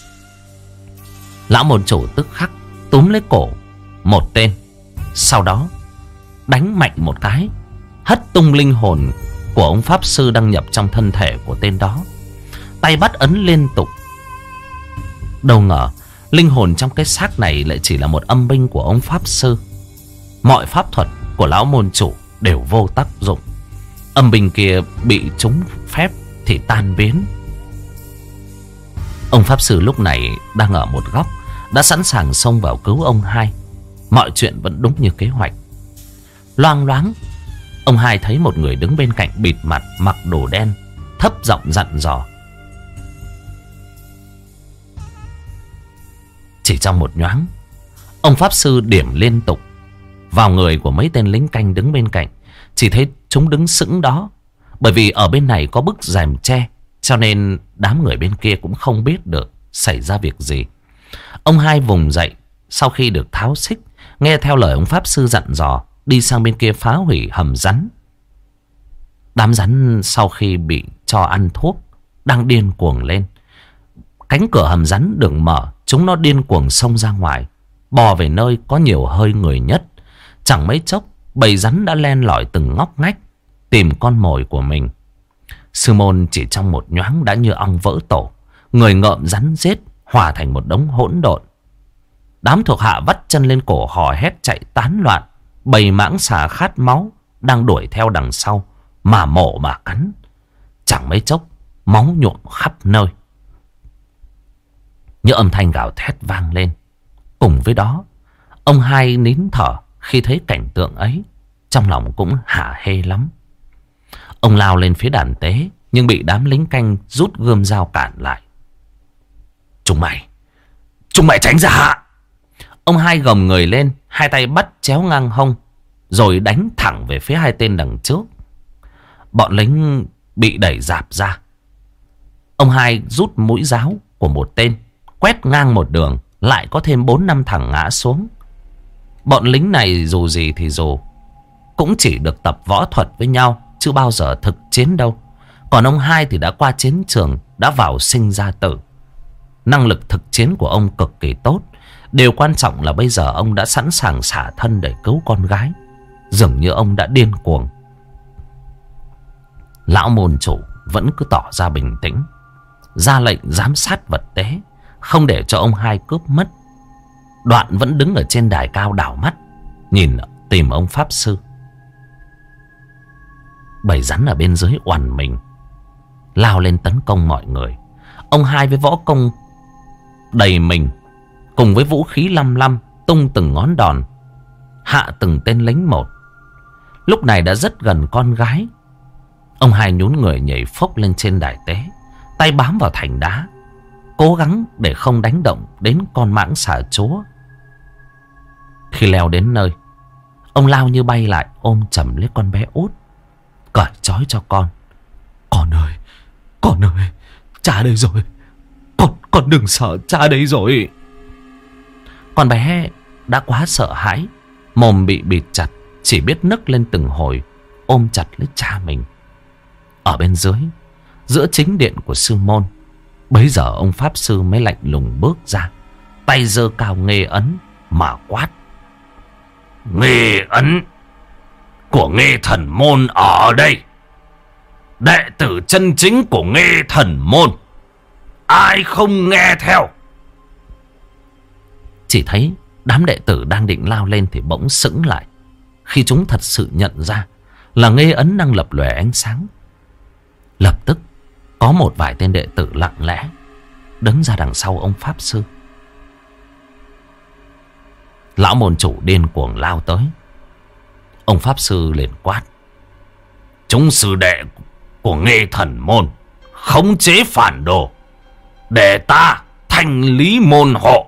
Lão môn chủ tức khắc túm lấy cổ một tên, sau đó đánh mạnh một cái, hất tung linh hồn của ông pháp sư đang nhập trong thân thể của tên đó. Tay bắt ấn liên tục. Đâu ngờ linh hồn trong cái xác này lại chỉ là một âm binh của ông pháp sư. Mọi pháp thuật của lão môn chủ đều vô tác dụng. Âm binh kia bị trúng phép thì tan biến. Ông pháp sư lúc này đang ở một góc, đã sẵn sàng xông vào cứu ông hai. Mọi chuyện vẫn đúng như kế hoạch. Loang loáng, ông hai thấy một người đứng bên cạnh bịt mặt, mặc đồ đen, thấp giọng dặn dò. Chỉ trong một nhoáng, ông pháp sư điểm liên tục vào người của mấy tên lính canh đứng bên cạnh. Chỉ thấy chúng đứng sững đó, bởi vì ở bên này có bức rèm tre, cho nên đám người bên kia cũng không biết được xảy ra việc gì. Ông hai vùng dậy sau khi được tháo xích, nghe theo lời ông pháp sư dặn dò, đi sang bên kia phá hủy hầm rắn. Đám rắn sau khi bị cho ăn thuốc đang điên cuồng lên. Cánh cửa hầm rắn được mở, chúng nó điên cuồng xông ra ngoài, bò về nơi có nhiều hơi người nhất. Chẳng mấy chốc, bầy rắn đã len lỏi từng ngóc ngách tìm con mồi của mình. Sư môn chỉ trong một nhoáng đã như ong vỡ tổ, người ngợm rắn giết, hòa thành một đống hỗn độn. Đám thuộc hạ vắt chân lên cổ hò hét chạy tán loạn. Bầy mãng xà khát máu đang đuổi theo đằng sau, mà mổ mà cắn. Chẳng mấy chốc máu nhuộm khắp nơi. Những âm thanh gào thét vang lên. Cùng với đó, ông hai nín thở khi thấy cảnh tượng ấy. Trong lòng cũng hả hê lắm. Ông lao lên phía đàn tế, nhưng bị đám lính canh rút gươm dao cản lại. Chúng mày, chúng mày tránh ra! Ông hai gồng người lên, hai tay bắt chéo ngang hông, rồi đánh thẳng về phía hai tên đằng trước. Bọn lính bị đẩy dạp ra. Ông hai rút mũi giáo của một tên, quét ngang một đường, lại có thêm bốn năm thằng ngã xuống. Bọn lính này dù gì thì dù, cũng chỉ được tập võ thuật với nhau, chứ bao giờ thực chiến đâu. Còn ông hai thì đã qua chiến trường, đã vào sinh ra tử. Năng lực thực chiến của ông cực kỳ tốt. Điều quan trọng là bây giờ ông đã sẵn sàng xả thân để cứu con gái. Dường như ông đã điên cuồng. Lão môn chủ vẫn cứ tỏ ra bình tĩnh, ra lệnh giám sát vật tế, không để cho ông hai cướp mất. Đoạn vẫn đứng ở trên đài cao đảo mắt, nhìn tìm ông pháp sư. Bầy rắn ở bên dưới oằn mình, lao lên tấn công mọi người. Ông hai với võ công đầy mình, cùng với vũ khí lăm lăm, tung từng ngón đòn, hạ từng tên lính một. Lúc này đã rất gần con gái. Ông hai nhún người nhảy phốc lên trên đài tế, tay bám vào thành đá, cố gắng để không đánh động đến con mãng xà chúa. Khi leo đến nơi, ông lao như bay lại, ôm chầm lấy con bé út, cởi trói cho con. Con ơi, con ơi, cha đây rồi. Con, con đừng sợ, cha đây rồi. Con bé đã quá sợ hãi, mồm bị bịt chặt, chỉ biết nức lên từng hồi, ôm chặt lấy cha mình. Ở bên dưới, giữa chính điện của sư môn, bấy giờ ông pháp sư mới lạnh lùng bước ra, tay giơ cao nghê ấn mà quát. Nghê ấn của Nghê Thần Môn ở đây. Đệ tử chân chính của Nghê Thần Môn, ai không nghe theo? Chỉ thấy đám đệ tử đang định lao lên thì bỗng sững lại, khi chúng thật sự nhận ra là nghê ấn đang lập lòe ánh sáng. Lập tức có một vài tên đệ tử lặng lẽ đứng ra đằng sau ông pháp sư. Lão môn chủ điên cuồng lao tới. Ông pháp sư liền quát. Chúng sư đệ của Nghê Thần Môn khống chế phản đồ, để ta thanh lý môn hộ.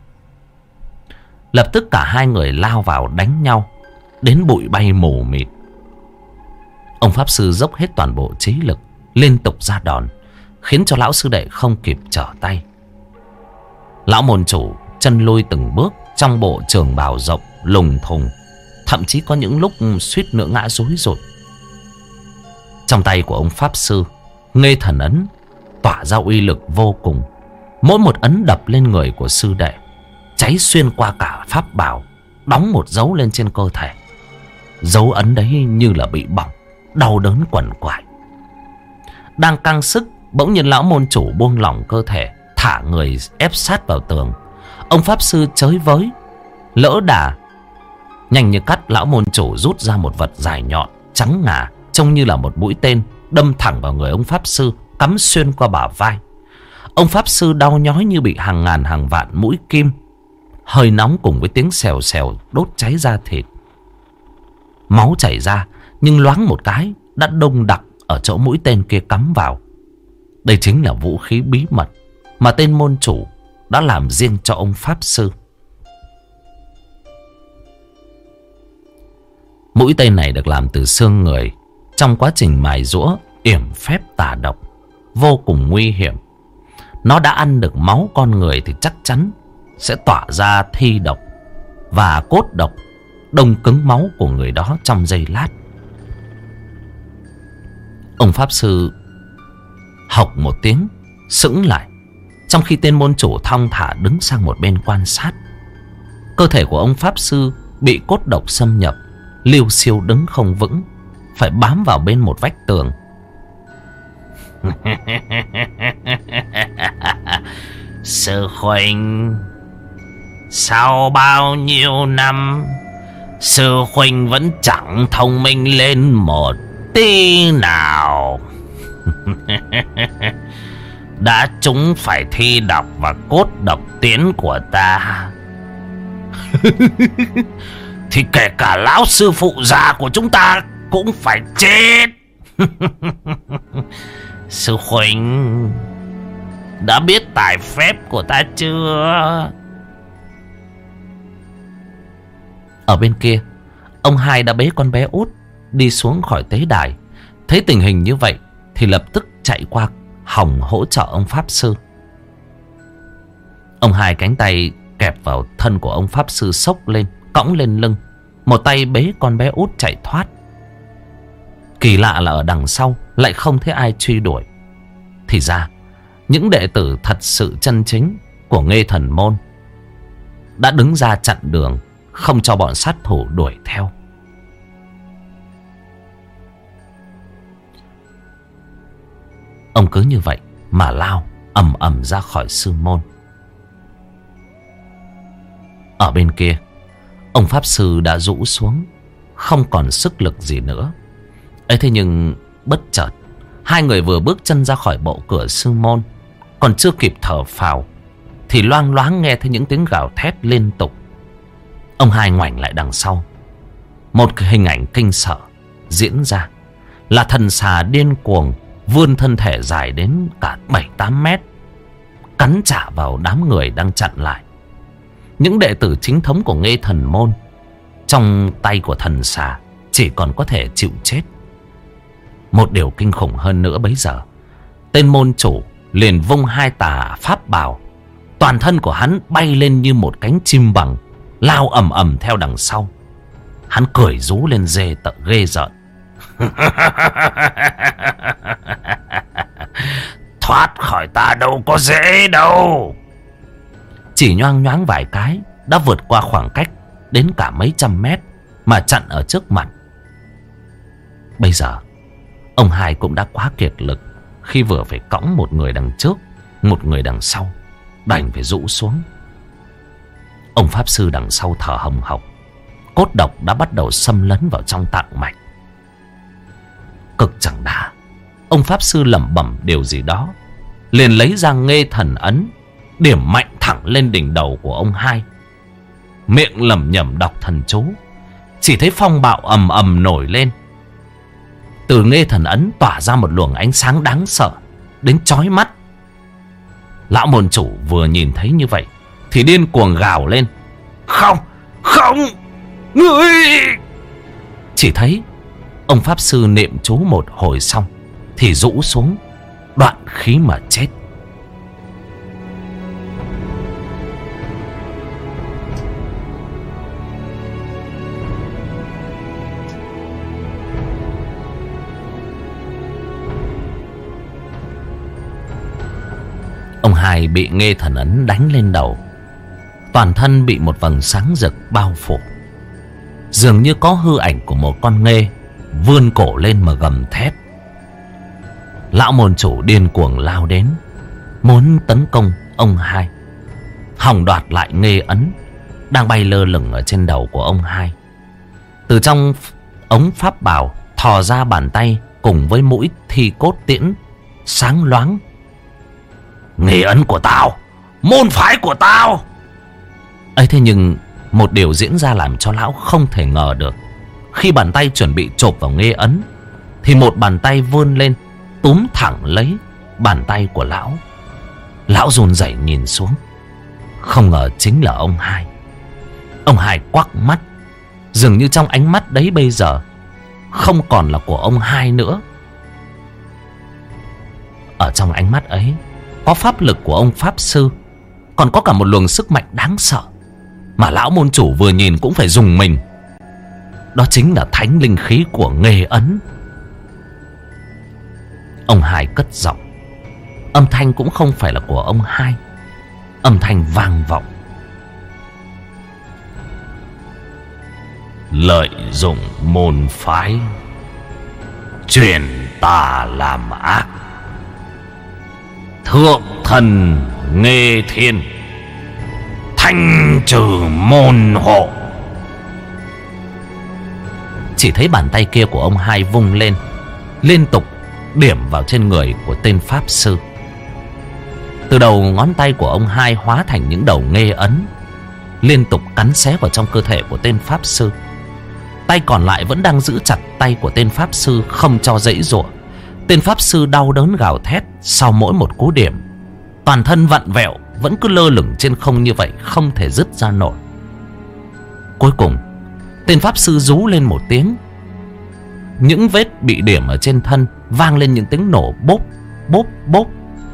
Lập tức cả hai người lao vào đánh nhau, đến bụi bay mù mịt. Ông pháp sư dốc hết toàn bộ trí lực, liên tục ra đòn, khiến cho lão sư đệ không kịp trở tay. Lão môn chủ chân lui từng bước trong bộ trường bào rộng lùng thùng, thậm chí có những lúc suýt nữa ngã rúi rụt. Trong tay của ông pháp sư, Nghê Thần ấn tỏa ra uy lực vô cùng. Mỗi một ấn đập lên người của sư đệ, cháy xuyên qua cả pháp bảo, đóng một dấu lên trên cơ thể. Dấu ấn đấy như là bị bỏng, đau đớn quằn quại. Đang căng sức, bỗng nhiên lão môn chủ buông lỏng cơ thể, thả người ép sát vào tường. Ông pháp sư chới với, lỡ đà. Nhanh như cắt, lão môn chủ rút ra một vật dài nhọn, trắng ngà, trông như là một mũi tên, đâm thẳng vào người ông pháp sư, cắm xuyên qua bả vai. Ông pháp sư đau nhói như bị hàng ngàn hàng vạn mũi kim. Hơi nóng cùng với tiếng xèo xèo đốt cháy da thịt. Máu chảy ra, nhưng loáng một cái đã đông đặc ở chỗ mũi tên kia cắm vào. Đây chính là vũ khí bí mật mà tên môn chủ đã làm riêng cho ông pháp sư. Mũi tên này được làm từ xương người. Trong quá trình mài giũa, yểm phép tà độc, vô cùng nguy hiểm. Nó đã ăn được máu con người thì chắc chắn sẽ tỏa ra thi độc và cốt độc, đông cứng máu của người đó trong giây lát. Ông pháp sư hộc một tiếng, sững lại, trong khi tên môn chủ thong thả đứng sang một bên quan sát. Cơ thể của ông pháp sư bị cốt độc xâm nhập, liêu xiêu đứng không vững, phải bám vào bên một vách tường. Sư huynh, sau bao nhiêu năm sư huynh vẫn chẳng thông minh lên một tí nào. Đã chúng phải thi độc và cốt độc tiến của ta. Thì kể cả lão sư phụ già của chúng ta cũng phải chết. Sư huynh đã biết tài phép của ta chưa? Ở bên kia, ông hai đã bế con bé út đi xuống khỏi tế đài. Thấy tình hình như vậy thì lập tức chạy qua hòng hỗ trợ ông pháp sư. Ông hai cánh tay kẹp vào thân của ông pháp sư xốc lên, cõng lên lưng, một tay bế con bé út chạy thoát. Kỳ lạ là ở đằng sau lại không thấy ai truy đuổi. Thì ra những đệ tử thật sự chân chính của Nghê Thần Môn đã đứng ra chặn đường, không cho bọn sát thủ đuổi theo. Ông cứ như vậy mà lao ầm ầm ra khỏi sư môn. Ở bên kia, ông pháp sư đã rũ xuống, không còn sức lực gì nữa. Ấy thế nhưng bất chợt, hai người vừa bước chân ra khỏi bộ cửa sư môn, còn chưa kịp thở phào thì loang loáng nghe thấy những tiếng gào thét liên tục. Ông hai ngoảnh lại đằng sau, một hình ảnh kinh sợ diễn ra. Là thần xà điên cuồng vươn thân thể dài đến cả bảy tám mét, cắn trả vào đám người đang chặn lại. Những đệ tử chính thống của Nghê Thần Môn trong tay của thần xà chỉ còn có thể chịu chết. Một điều kinh khủng hơn nữa bấy giờ, tên môn chủ liền vung hai tà pháp bảo, toàn thân của hắn bay lên như một cánh chim bằng, lao ầm ầm theo đằng sau. Hắn cười rú lên dê tợ ghê rợn. Thoát khỏi ta đâu có dễ đâu. Chỉ nhoang nhoáng vài cái đã vượt qua khoảng cách đến cả mấy trăm mét mà chặn ở trước mặt. Bây giờ ông hai cũng đã quá kiệt lực khi vừa phải cõng một người đằng trước, một người đằng sau, đành phải rũ xuống. Ông pháp sư đằng sau thở hồng hộc, cốt độc đã bắt đầu xâm lấn vào trong tạng mạch. Cực chẳng đà, ông pháp sư lẩm bẩm điều gì đó, liền lấy ra Nghê Thần Ấn, điểm mạnh thẳng lên đỉnh đầu của ông hai. Miệng lẩm nhẩm đọc thần chú, chỉ thấy phong bạo ầm ầm nổi lên. Từ Nghê Thần Ấn tỏa ra một luồng ánh sáng đáng sợ đến chói mắt. Lão môn chủ vừa nhìn thấy như vậy thì điên cuồng gào lên: Không, không, ngươi! Chỉ thấy ông pháp sư niệm chú một hồi xong thì rũ xuống, đoạn khí mà chết. Ông hai bị Nghê Thần Ấn đánh lên đầu, toàn thân bị một vầng sáng rực bao phủ, dường như có hư ảnh của một con nghê vươn cổ lên mà gầm thét. Lão môn chủ điên cuồng lao đến, muốn tấn công ông hai, hòng đoạt lại Nghê Ấn đang bay lơ lửng ở trên đầu của ông hai. Từ trong ống pháp bảo thò ra bàn tay cùng với mũi thi cốt tiễn sáng loáng. Nghê Ấn của tao, môn phái của tao. Ấy thế nhưng một điều diễn ra làm cho lão không thể ngờ được. Khi bàn tay chuẩn bị chộp vào Nghê Ấn thì một bàn tay vươn lên túm thẳng lấy bàn tay của lão. Lão run rẩy nhìn xuống, không ngờ chính là ông hai. Ông hai quắc mắt, dường như trong ánh mắt đấy bây giờ không còn là của ông hai nữa. Ở trong ánh mắt ấy có pháp lực của ông pháp sư, còn có cả một luồng sức mạnh đáng sợ mà lão môn chủ vừa nhìn cũng phải rùng mình. Đó chính là thánh linh khí của Nghê Ấn. Ông hai cất giọng, âm thanh cũng không phải là của ông hai, âm thanh vang vọng: Lợi dụng môn phái, truyền tà làm ác, thượng thần Nghê Thiên, thanh trừ môn hộ. Chỉ thấy bàn tay kia của ông hai vung lên, liên tục điểm vào trên người của tên pháp sư. Từ đầu ngón tay của ông hai hóa thành những đầu nghê ấn, liên tục cắn xé vào trong cơ thể của tên pháp sư. Tay còn lại vẫn đang giữ chặt tay của tên pháp sư, không cho giãy giụa. Tên pháp sư đau đớn gào thét sau mỗi một cú điểm, toàn thân vặn vẹo, vẫn cứ lơ lửng trên không như vậy, không thể dứt ra nổi. Cuối cùng tên pháp sư rú lên một tiếng. Những vết bị điểm ở trên thân vang lên những tiếng nổ bốp bốp bốp.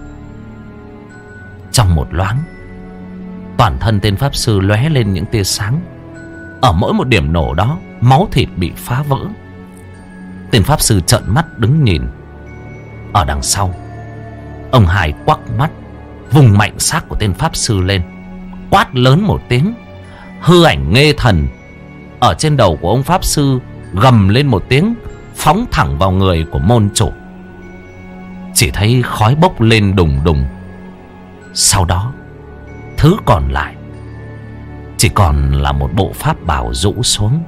Trong một loáng, toàn thân tên pháp sư lóe lên những tia sáng. Ở mỗi một điểm nổ đó, máu thịt bị phá vỡ. Tên pháp sư trợn mắt đứng nhìn. Ở đằng sau, ông hai quắc mắt, vùng mạnh xác của tên pháp sư lên, quát lớn một tiếng. Hư ảnh nghê thần ở trên đầu của ông pháp sư gầm lên một tiếng, phóng thẳng vào người của môn chủ. Chỉ thấy khói bốc lên đùng đùng. Sau đó, thứ còn lại chỉ còn là một bộ pháp bào rũ xuống.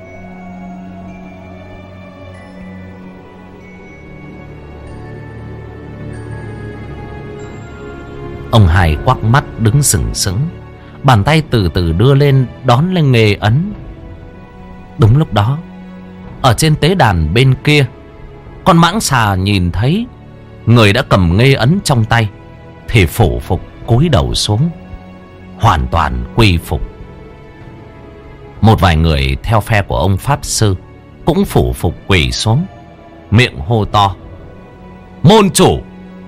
Ông hai quắc mắt đứng sừng sững, bàn tay từ từ đưa lên đón lên nghê ấn. Đúng lúc đó, ở trên tế đàn bên kia, con mãng xà nhìn thấy người đã cầm nghê ấn trong tay thì phủ phục cúi đầu xuống, hoàn toàn quy phục. Một vài người theo phe của ông pháp sư cũng phủ phục quỳ xuống, miệng hô to: môn chủ!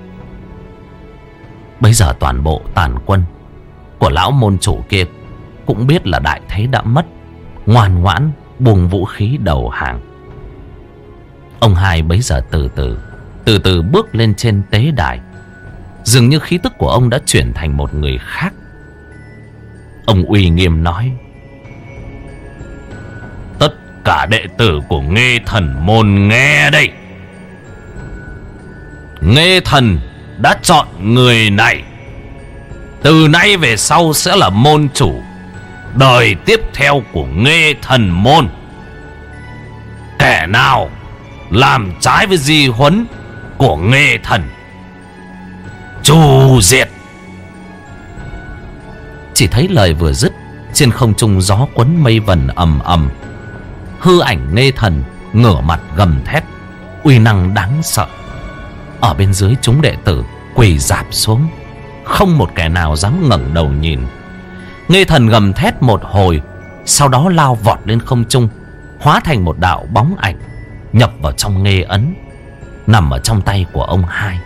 Bây giờ toàn bộ tàn quân của lão môn chủ kia cũng biết là đại thế đã mất, ngoan ngoãn buông vũ khí đầu hàng. Ông hai bấy giờ từ từ Từ từ bước lên trên tế đài. Dường như khí tức của ông đã chuyển thành một người khác. Ông uy nghiêm nói: tất cả đệ tử của Nghê Thần môn nghe đây. Nghê Thần đã chọn người này, từ nay về sau sẽ là môn chủ đời tiếp theo của Nghê Thần môn. Kẻ nào làm trái với di huấn của Nghê Thần, chu diệt. Chỉ thấy lời vừa dứt, trên không trung gió quấn mây vần ầm ầm. Hư ảnh Nghê Thần ngửa mặt gầm thét, uy năng đáng sợ. Ở bên dưới chúng đệ tử quỳ rạp xuống, không một kẻ nào dám ngẩng đầu nhìn. Nghê Thần gầm thét một hồi, sau đó lao vọt lên không trung, hóa thành một đạo bóng ảnh, nhập vào trong nghê ấn nằm ở trong tay của ông hai.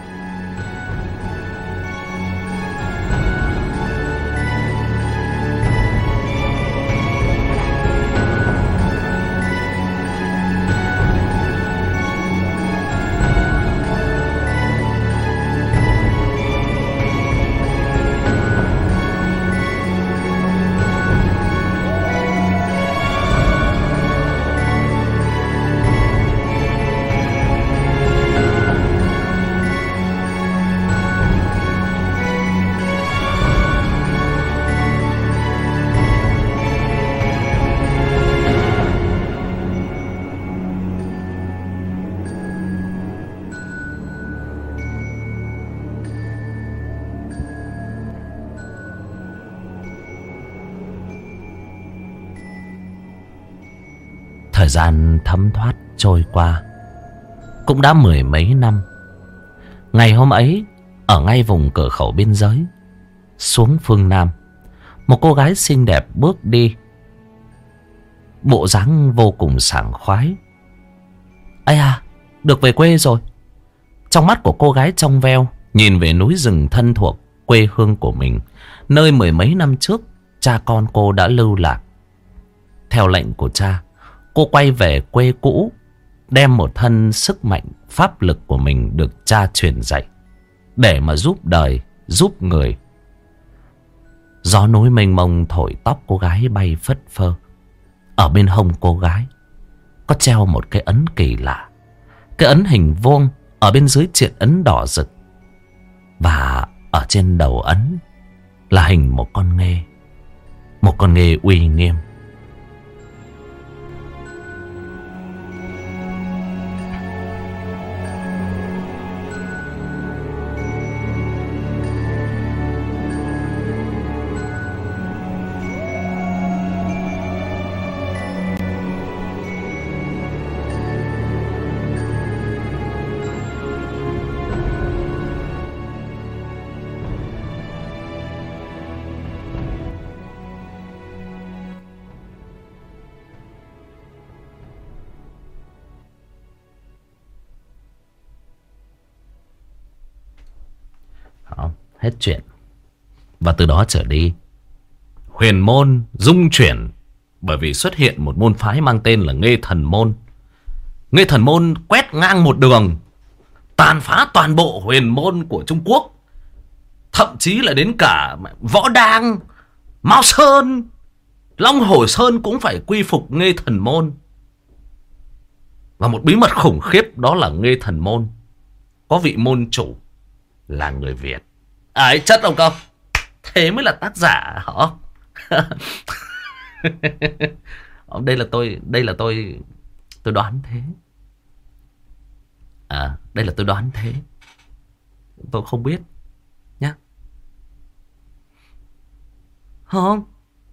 Thời gian thấm thoát trôi qua, cũng đã mười mấy năm. Ngày hôm ấy, ở ngay vùng cửa khẩu biên giới xuống phương Nam, một cô gái xinh đẹp bước đi, bộ dáng vô cùng sảng khoái. Ây à, được về quê rồi. Trong mắt của cô gái trong veo nhìn về núi rừng thân thuộc quê hương của mình, nơi mười mấy năm trước cha con cô đã lưu lạc. Theo lệnh của cha, cô quay về quê cũ, đem một thân sức mạnh pháp lực của mình được cha truyền dạy để mà giúp đời, giúp người. Gió núi mênh mông thổi tóc cô gái bay phất phơ. Ở bên hông cô gái có treo một cái ấn kỳ lạ, cái ấn hình vuông, ở bên dưới triện ấn đỏ rực. Và ở trên đầu ấn là hình một con nghê. Một con nghê uy nghiêm. Hết chuyện. Và từ đó trở đi, huyền môn rung chuyển, bởi vì xuất hiện một môn phái mang tên là Nghê Thần Môn. Nghê Thần Môn quét ngang một đường, tàn phá toàn bộ huyền môn của Trung Quốc. Thậm chí là đến cả Võ Đang, Mao Sơn, Long Hổ Sơn cũng phải quy phục Nghê Thần Môn. Và một bí mật khủng khiếp đó là Nghê Thần Môn có vị môn chủ là người Việt. Ấy chất không không? Thế mới là tác giả hả? Đây là tôi, đây là tôi, tôi đoán thế. À, đây là tôi đoán thế. Tôi không biết nhá. Không?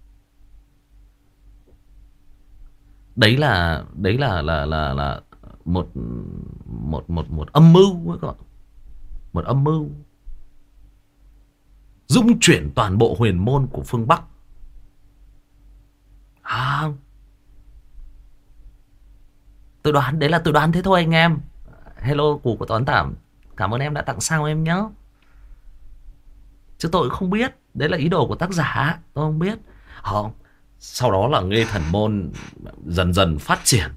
Đấy là, đấy là là là là một một một một âm mưu các bạn. Một âm mưu dung chuyển toàn bộ huyền môn của phương Bắc. À, tôi đoán, đấy là tôi đoán thế thôi anh em. Hello cụ của Toán Tảm, cảm ơn em đã tặng sao em nhé. Chứ tôi cũng không biết. Đấy là ý đồ của tác giả, tôi không biết. Không. Sau đó là Nghê Thần Môn dần dần phát triển.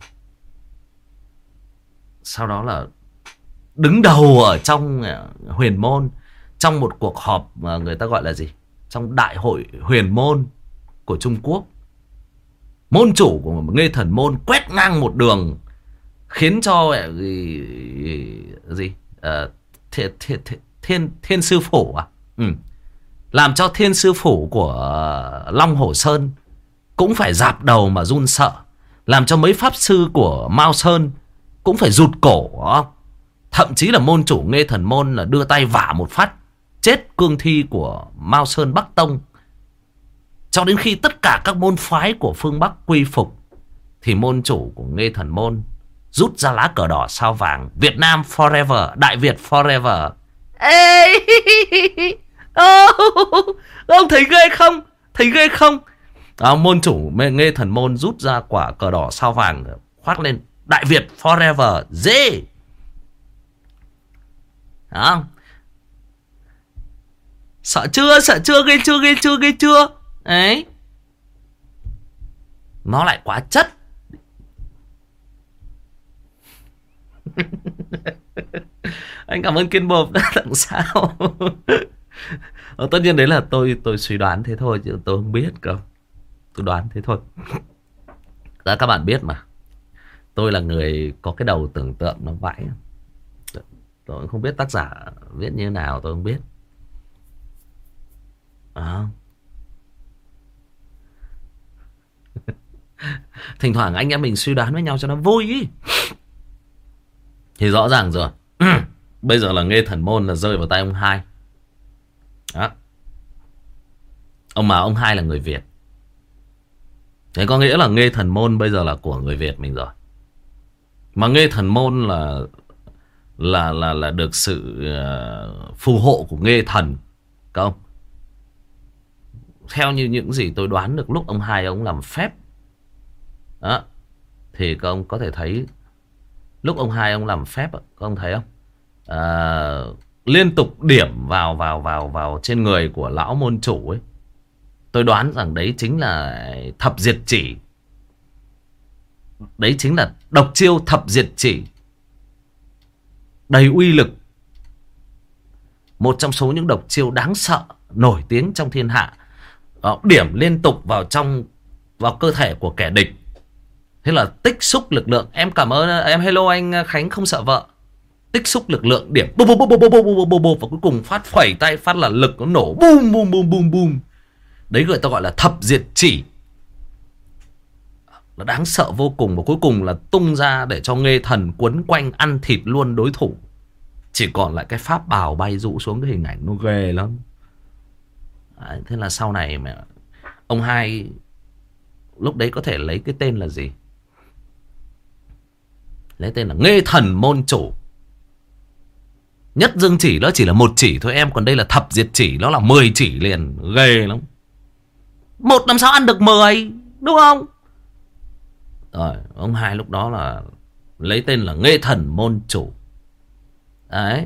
Sau đó là đứng đầu ở trong huyền môn. Trong một cuộc họp mà người ta gọi là gì? Trong đại hội huyền môn của Trung Quốc, môn chủ của Nghê Thần Môn quét ngang một đường, khiến cho gì, gì? À, thiên, thiên, thiên, thiên sư phủ à? Ừ. Làm cho thiên sư phủ của Long Hổ Sơn cũng phải dạp đầu mà run sợ. Làm cho mấy pháp sư của Mao Sơn cũng phải rụt cổ. Thậm chí là môn chủ Nghê Thần Môn là đưa tay vả một phát chết cương thi của Mao Sơn Bắc Tông. Cho đến khi tất cả các môn phái của phương Bắc quy phục, thì môn chủ của Nghê Thần Môn rút ra lá cờ đỏ sao vàng: Việt Nam forever, Đại Việt forever. Ê, ông thấy ghê không? Thấy ghê không? À, môn chủ Nghê Thần Môn rút ra quả cờ đỏ sao vàng, khoác lên Đại Việt forever. Dê. Đó. Sợ chưa? Sợ chưa? Ghê chưa? Ghê chưa? Ghê chưa? Đấy. Nó lại quá chất. Anh cảm ơn Kiên Bộp đã tặng sao. Ờ, tất nhiên đấy là tôi tôi suy đoán thế thôi, chứ tôi không biết cơ. Tôi đoán thế thôi. Đã các bạn biết mà, tôi là người có cái đầu tưởng tượng nó vãi. Tôi không biết tác giả viết như thế nào, tôi không biết. À. Thỉnh thoảng anh em mình suy đoán với nhau cho nó vui ý. Thì rõ ràng rồi. Bây giờ là Nghê Thần Môn là rơi vào tay ông Hai. Đó. Ông mà ông Hai là người Việt. Thế có nghĩa là Nghê Thần Môn bây giờ là của người Việt mình rồi. Mà Nghê Thần Môn là là là là được sự uh, phù hộ của Nghê Thần, không? Theo như những gì tôi đoán được lúc ông Hai ông làm phép đó, thì các ông có thể thấy lúc ông Hai ông làm phép, các ông thấy không? À, liên tục điểm vào vào vào vào trên người của lão môn chủ ấy. Tôi đoán rằng đấy chính là thập diệt chỉ. Đấy chính là độc chiêu thập diệt chỉ, đầy uy lực. Một trong số những độc chiêu đáng sợ, nổi tiếng trong thiên hạ. Đó, điểm liên tục vào trong vào cơ thể của kẻ địch. Thế là tích xúc lực lượng. Em cảm ơn em. Hello anh Khánh không sợ vợ. tích xúc lực lượng điểm bô bô bô bô bô bô bô bô bô, và cuối cùng phát phẩy tay phát là lực nó nổ bùm bùm bùm bùm bùm. Đấy người ta gọi là thập diệt chỉ. Nó đáng sợ vô cùng, và cuối cùng là tung ra để cho Nghê Thần quấn quanh ăn thịt luôn đối thủ. Chỉ còn lại cái pháp bào bay rũ xuống, cái hình ảnh nó ghê lắm. Đấy, thế là sau này mà ông hai lúc đấy có thể lấy cái tên là gì? Lấy tên là Nghê Thần Môn Chủ. Nhất dương chỉ đó chỉ là một chỉ thôi em, còn đây là thập diệt chỉ, nó là mười chỉ liền, ghê lắm. Một làm sao ăn được mười, đúng không? Rồi ông hai lúc đó là lấy tên là Nghê Thần Môn Chủ. Đấy.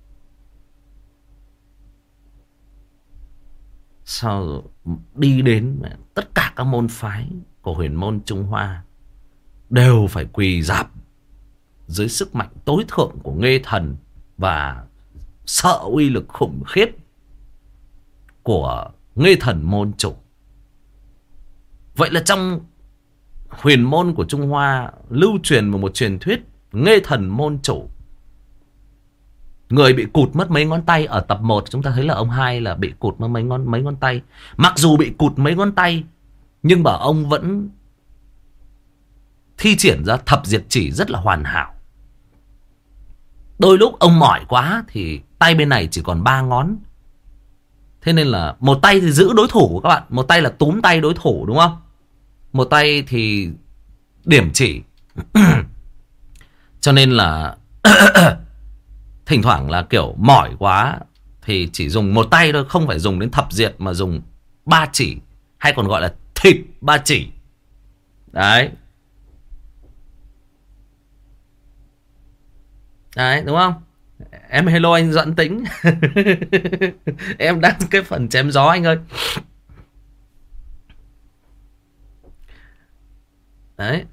Sau rồi đi đến tất cả các môn phái của huyền môn Trung Hoa đều phải quỳ rạp dưới sức mạnh tối thượng của Nghê Thần và sợ uy lực khủng khiếp của Nghê Thần Môn Chủ. Vậy là trong huyền môn của Trung Hoa lưu truyền một, một truyền thuyết Nghê Thần Môn Chủ. Người bị cụt mất mấy ngón tay. Ở tập một chúng ta thấy là ông hai là bị cụt mất mấy ngón, mấy ngón tay. Mặc dù bị cụt mấy ngón tay, nhưng mà ông vẫn thi triển ra thập diệt chỉ rất là hoàn hảo. Đôi lúc ông mỏi quá thì tay bên này chỉ còn ba ngón. Thế nên là một tay thì giữ đối thủ các bạn, một tay là túm tay đối thủ, đúng không? Một tay thì điểm chỉ. Cho nên là thỉnh thoảng là kiểu mỏi quá thì chỉ dùng một tay thôi, không phải dùng đến thập diệt mà dùng ba chỉ, hay còn gọi là thịt ba chỉ. Đấy. Đấy, đúng không? Em hello anh Doãn Tĩnh. Em đang cái phần chém gió anh ơi. Đấy.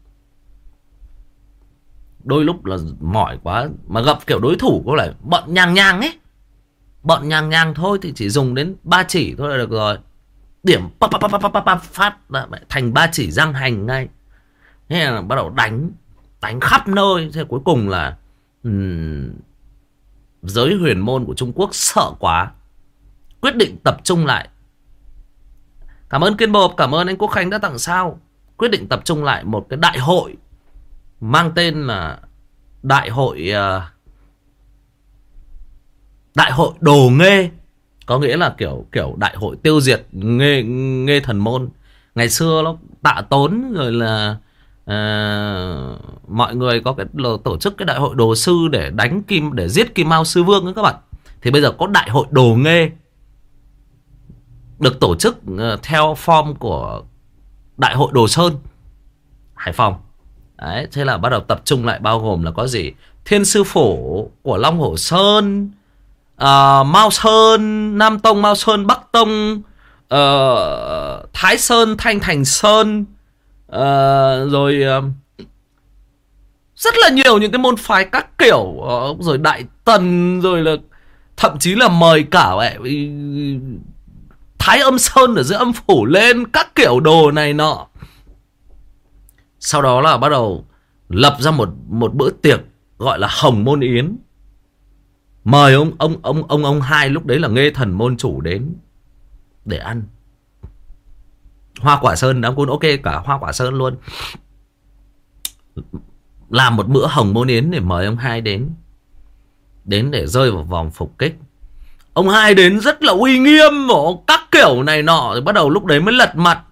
Đôi lúc là mỏi quá mà gặp kiểu đối thủ có lại bọn nhàng nhàng ấy, bọn nhàng nhàng thôi thì chỉ dùng đến ba chỉ thôi là được rồi. Điểm pap pap pap pap pap phát là thành ba chỉ răng hành ngay. Thế là bắt đầu đánh, đánh khắp nơi. Thế cuối cùng là um, giới huyền môn của Trung Quốc sợ quá, quyết định tập trung lại. Cảm ơn Kiên Bộp, cảm ơn anh Quốc Khánh đã tặng sao. Quyết định tập trung lại một cái đại hội mang tên là Đại hội uh, Đại hội Đồ Nghê. Có nghĩa là kiểu kiểu đại hội tiêu diệt Nghê, Nghê Thần Môn. Ngày xưa nó Tạ Tốn rồi là uh, mọi người có cái tổ chức cái đại hội Đồ Sư để đánh Kim, để giết Kim Mao Sư Vương ấy các bạn. Thì bây giờ có đại hội Đồ Nghê được tổ chức uh, theo form của đại hội Đồ Sơn, Hải Phòng. Đấy, thế là bắt đầu tập trung lại, bao gồm là có gì? Thiên Sư Phổ của Long Hổ Sơn, uh, Mao Sơn, Nam Tông, Mao Sơn, Bắc Tông, uh, Thái Sơn, Thanh Thành Sơn, uh, rồi uh, rất là nhiều những cái môn phái các kiểu, uh, rồi Đại Tần, rồi là thậm chí là mời cả uh, Thái Âm Sơn ở giữa âm phủ lên, các kiểu đồ này nọ. Sau đó là bắt đầu lập ra một một bữa tiệc gọi là Hồng Môn Yến. Mời ông ông ông ông ông hai lúc đấy là Nghê Thần Môn Chủ đến để ăn. Hoa Quả Sơn đám cuốn ok cả Hoa Quả Sơn luôn. Làm một bữa Hồng Môn Yến để mời ông hai đến. Đến để rơi vào vòng phục kích. Ông hai đến rất là uy nghiêm, các kiểu này nọ, rồi bắt đầu lúc đấy mới lật mặt.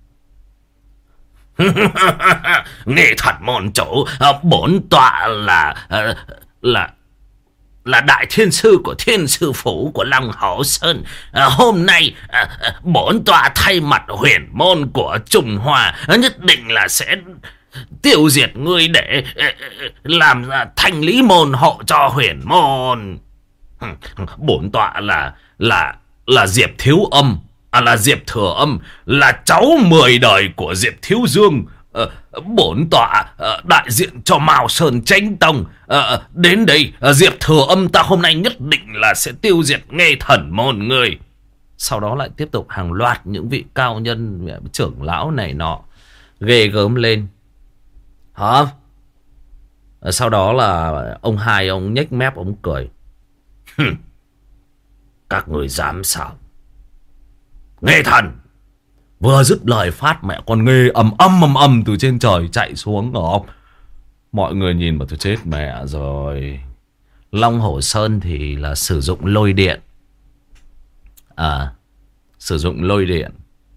Nghê Thần Môn Chủ, bổn tọa là là là đại thiên sư của Thiên Sư Phủ của Long Hổ Sơn. Hôm nay bổn tọa thay mặt huyền môn của Trung Hoa nhất định là sẽ tiêu diệt ngươi để làm thanh lý môn hộ cho huyền môn. Bổn tọa là là là Diệp Thiếu Âm, à, là Diệp Thừa Âm, là cháu mười đời của Diệp Thiếu Dương. À, bổn tọa à, đại diện cho Mao Sơn Chánh Tông. À, đến đây à, Diệp Thừa Âm ta hôm nay nhất định là sẽ tiêu diệt Nghê Thần Môn người. Sau đó lại tiếp tục hàng loạt những vị cao nhân, trưởng lão này nọ ghê gớm lên. Hả? Sau đó là ông hai ông nhếch mép ông cười. Các người dám sao? Nghê Thần! Vừa dứt lời phát mẹ con Nghê ầm ầm ầm ầm từ trên trời chạy xuống không? Mọi người nhìn mà tôi chết mẹ rồi. Long Hổ Sơn thì là sử dụng lôi điện. À, sử dụng lôi điện.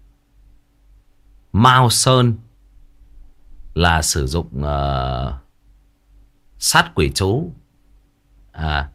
Mao Sơn là sử dụng uh, sát quỷ chú. À,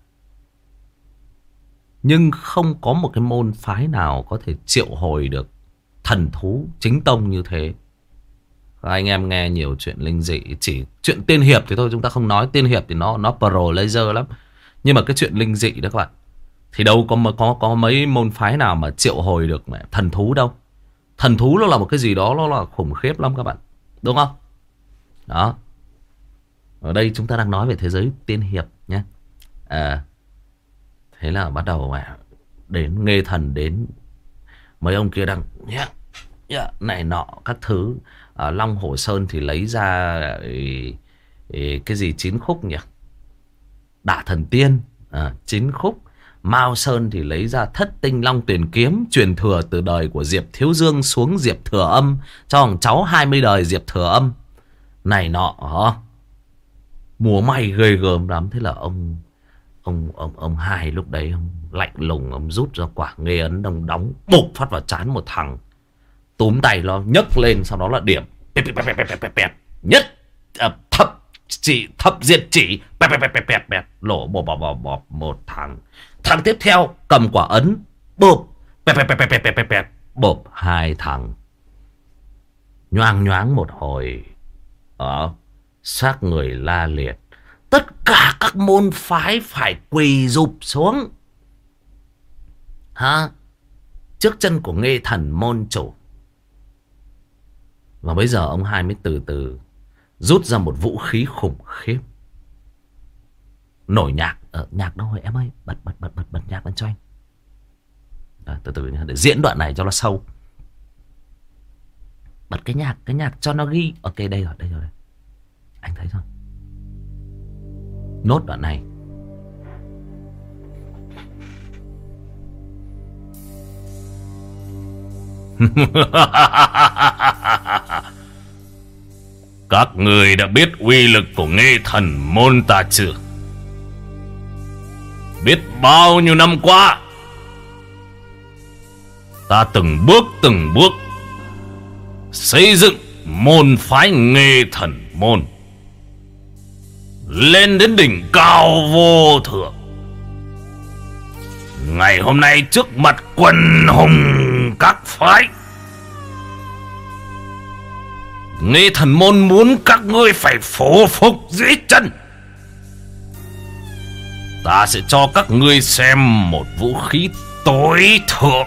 nhưng không có một cái môn phái nào có thể triệu hồi được thần thú chính tông như thế. Anh em nghe nhiều chuyện linh dị, chỉ chuyện tiên hiệp thì thôi chúng ta không nói. Tiên hiệp thì nó nó pro laser lắm. Nhưng mà cái chuyện linh dị đó các bạn, thì đâu có có có mấy môn phái nào mà triệu hồi được mẹ thần thú đâu. Thần thú nó là một cái gì đó nó là khủng khiếp lắm các bạn, đúng không? Đó. Ở đây chúng ta đang nói về thế giới tiên hiệp nhé. À, thế là bắt đầu mẹ đến Nghê Thần đến, mấy ông kia đang yeah, yeah, này nọ các thứ. À, Long Hổ Sơn thì lấy ra ý, ý, cái gì chín khúc nhỉ? Đả Thần Tiên, à, chín khúc. Mao Sơn thì lấy ra Thất Tinh Long Tuyền Kiếm, truyền thừa từ đời của Diệp Thiếu Dương xuống Diệp Thừa Âm, cho thằng cháu hai mươi đời Diệp Thừa Âm. Này nọ hả? Múa may ghê gớm lắm. Thế là ông Ông ông ông hai lúc đấy ông lạnh lùng, ông rút ra quả Nghê Ấn, ông đóng bụp phát vào trán một thằng. Túm tay nó nhấc lên, sau đó là điểm nhất thập chỉ thập diệt chỉ lỗ bọp bọp bọp bọp một thằng. Thằng tiếp theo cầm quả ấn bụp bụp hai thằng. Nhoang nhoáng một hồi ở xác người la liệt. Tất cả các môn phái phải quỳ rụp xuống ha, trước chân của Nghê Thần môn chủ. Và bây giờ ông hai mới từ từ rút ra một vũ khí khủng khiếp. Nổi nhạc. Ờ, nhạc đâu rồi em ơi? Bật bật bật bật bật nhạc lên cho anh. Đó, từ từ để diễn đoạn này cho nó sâu. Bật cái nhạc, cái nhạc cho nó ghi. Ok, đây rồi, đây rồi. Anh thấy rồi. Nốt đoạn này. Các người đã biết uy lực của Nghê Thần môn ta chưa? Biết bao nhiêu năm qua ta từng bước từng bước xây dựng môn phái Nghê Thần môn lên đến đỉnh cao vô thượng. Ngày hôm nay trước mặt quần hùng các phái, Nghê Thần môn muốn các ngươi phải phủ phục dưới chân. Ta sẽ cho các ngươi xem một vũ khí tối thượng.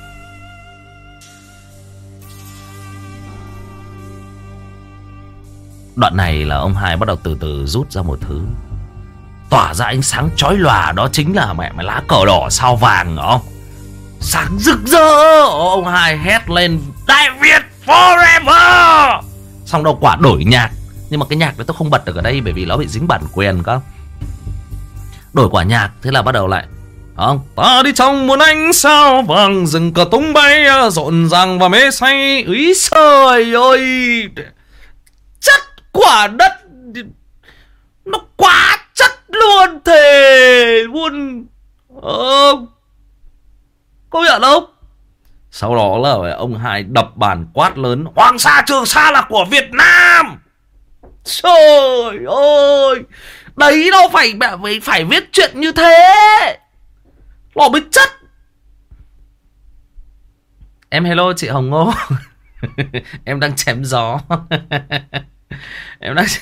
Đoạn này là ông hai bắt đầu từ từ rút ra một thứ tỏa ra ánh sáng chói lòa. Đó chính là mẹ mày lá cờ đỏ sao vàng, đúng không? Sáng rực rỡ. Ông hai hét lên Đại Việt forever. Xong đâu quả đổi nhạc. Nhưng mà cái nhạc đấy tôi không bật được ở đây, bởi vì nó bị dính bản quyền cơ. Đổi quả nhạc. Thế là bắt đầu lại không? Ta đi trong một ánh sao vàng, rừng cờ tung bay rộn ràng và mê say. Úi trời ơi, chất quả đất nó quá chất luôn, thề luôn. Ờ, có nhận không? Sau đó là ông hai đập bàn quát lớn Hoàng Sa Trường Sa là của Việt Nam. Trời ơi, đấy đâu phải phải, phải viết chuyện như thế. Nó mới chất. Em hello chị Hồng Ngô. Em đang chém gió. Em đang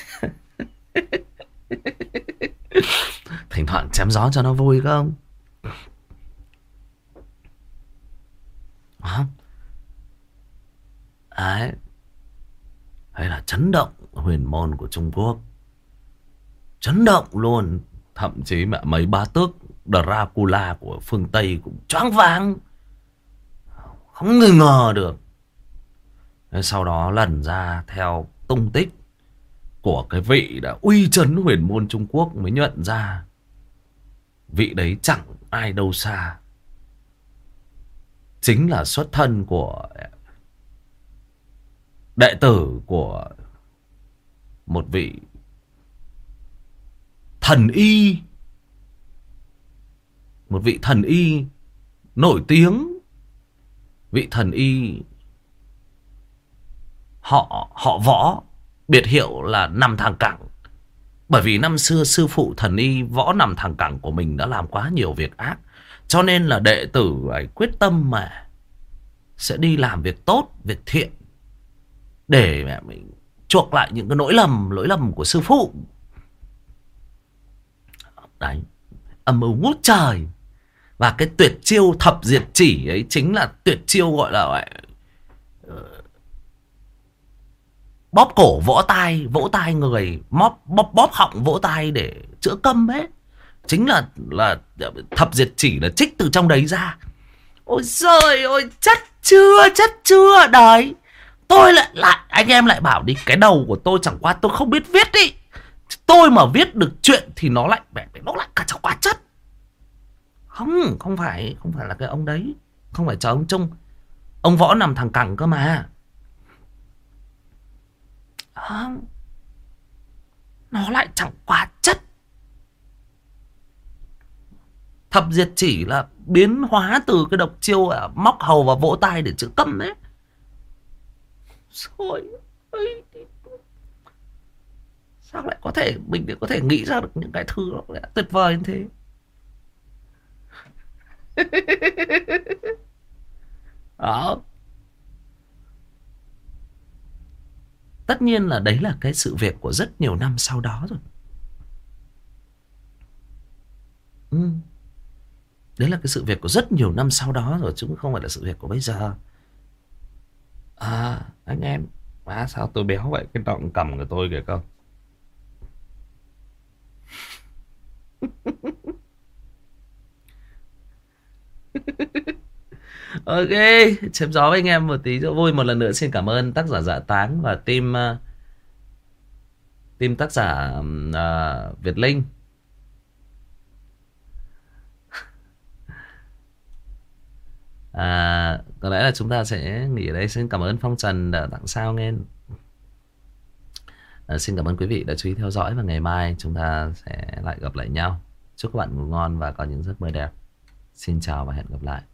thỉnh thoảng chém gió cho nó vui không? Hả? Đấy. Hay là chấn động huyền môn của Trung Quốc. Chấn động luôn. Thậm chí mẹ mấy bá tước Dracula của phương Tây cũng choáng váng. Không nghi ngờ được. Sau đó lần ra theo tung tích của cái vị đã uy chấn huyền môn Trung Quốc mới nhận ra vị đấy chẳng ai đâu xa, chính là xuất thân của đệ tử của một vị thần y, một vị thần y nổi tiếng, vị thần y họ họ Võ, biệt hiệu là Nằm Thẳng Cẳng. Bởi vì năm xưa sư phụ thần y Võ Nằm Thẳng Cẳng của mình đã làm quá nhiều việc ác, cho nên là đệ tử ấy quyết tâm mà sẽ đi làm việc tốt, việc thiện để mẹ mình chuộc lại những cái lỗi lầm, lỗi lầm của sư phụ. Đấy, âm mưu ngút trời. Và cái tuyệt chiêu thập diệt chỉ ấy chính là tuyệt chiêu gọi là uh, bóp cổ vỗ tai, vỗ tai người, bóp bóp bóp họng vỗ tai để chữa câm ấy. Chính là là thập diệt chỉ là trích từ trong đấy ra. Ôi giời ơi, chất chưa, chất chưa. Đấy, tôi lại lại anh em lại bảo đi, cái đầu của tôi chẳng qua tôi không biết viết đi. Tôi mà viết được chuyện thì nó lại nó lại cả chẳng quá chất. Không, không phải, không phải là cái ông đấy, không phải cho ông Trung. Ông Võ Nằm Thẳng Cẳng cơ mà. Không, nó lại chẳng quá chất. Thập diệt chỉ là biến hóa từ cái độc chiêu móc hầu và vỗ tai để chữa câm đấy. Rồi ơi, sao lại có thể mình để có thể nghĩ ra được những cái thứ nó lại tuyệt vời như thế. Đó. Tất nhiên là đấy là cái sự việc của rất nhiều năm sau đó rồi. Ừ. Đấy là cái sự việc của rất nhiều năm sau đó rồi, chứ không phải là sự việc của bây giờ. À, anh em, à, sao tôi béo vậy? Cái đoạn cầm của tôi kìa không? Ok, chém gió với anh em một tí cho vui. Một lần nữa xin cảm ơn tác giả Dạ Táng và team uh, team tác giả uh, Việt Linh. À, có lẽ là chúng ta sẽ nghỉ ở đây. Xin cảm ơn Phong Trần đã tặng sao nghe. À, xin cảm ơn quý vị đã chú ý theo dõi, và ngày mai chúng ta sẽ lại gặp lại nhau. Chúc các bạn ngủ ngon và có những giấc mơ đẹp. Xin chào và hẹn gặp lại.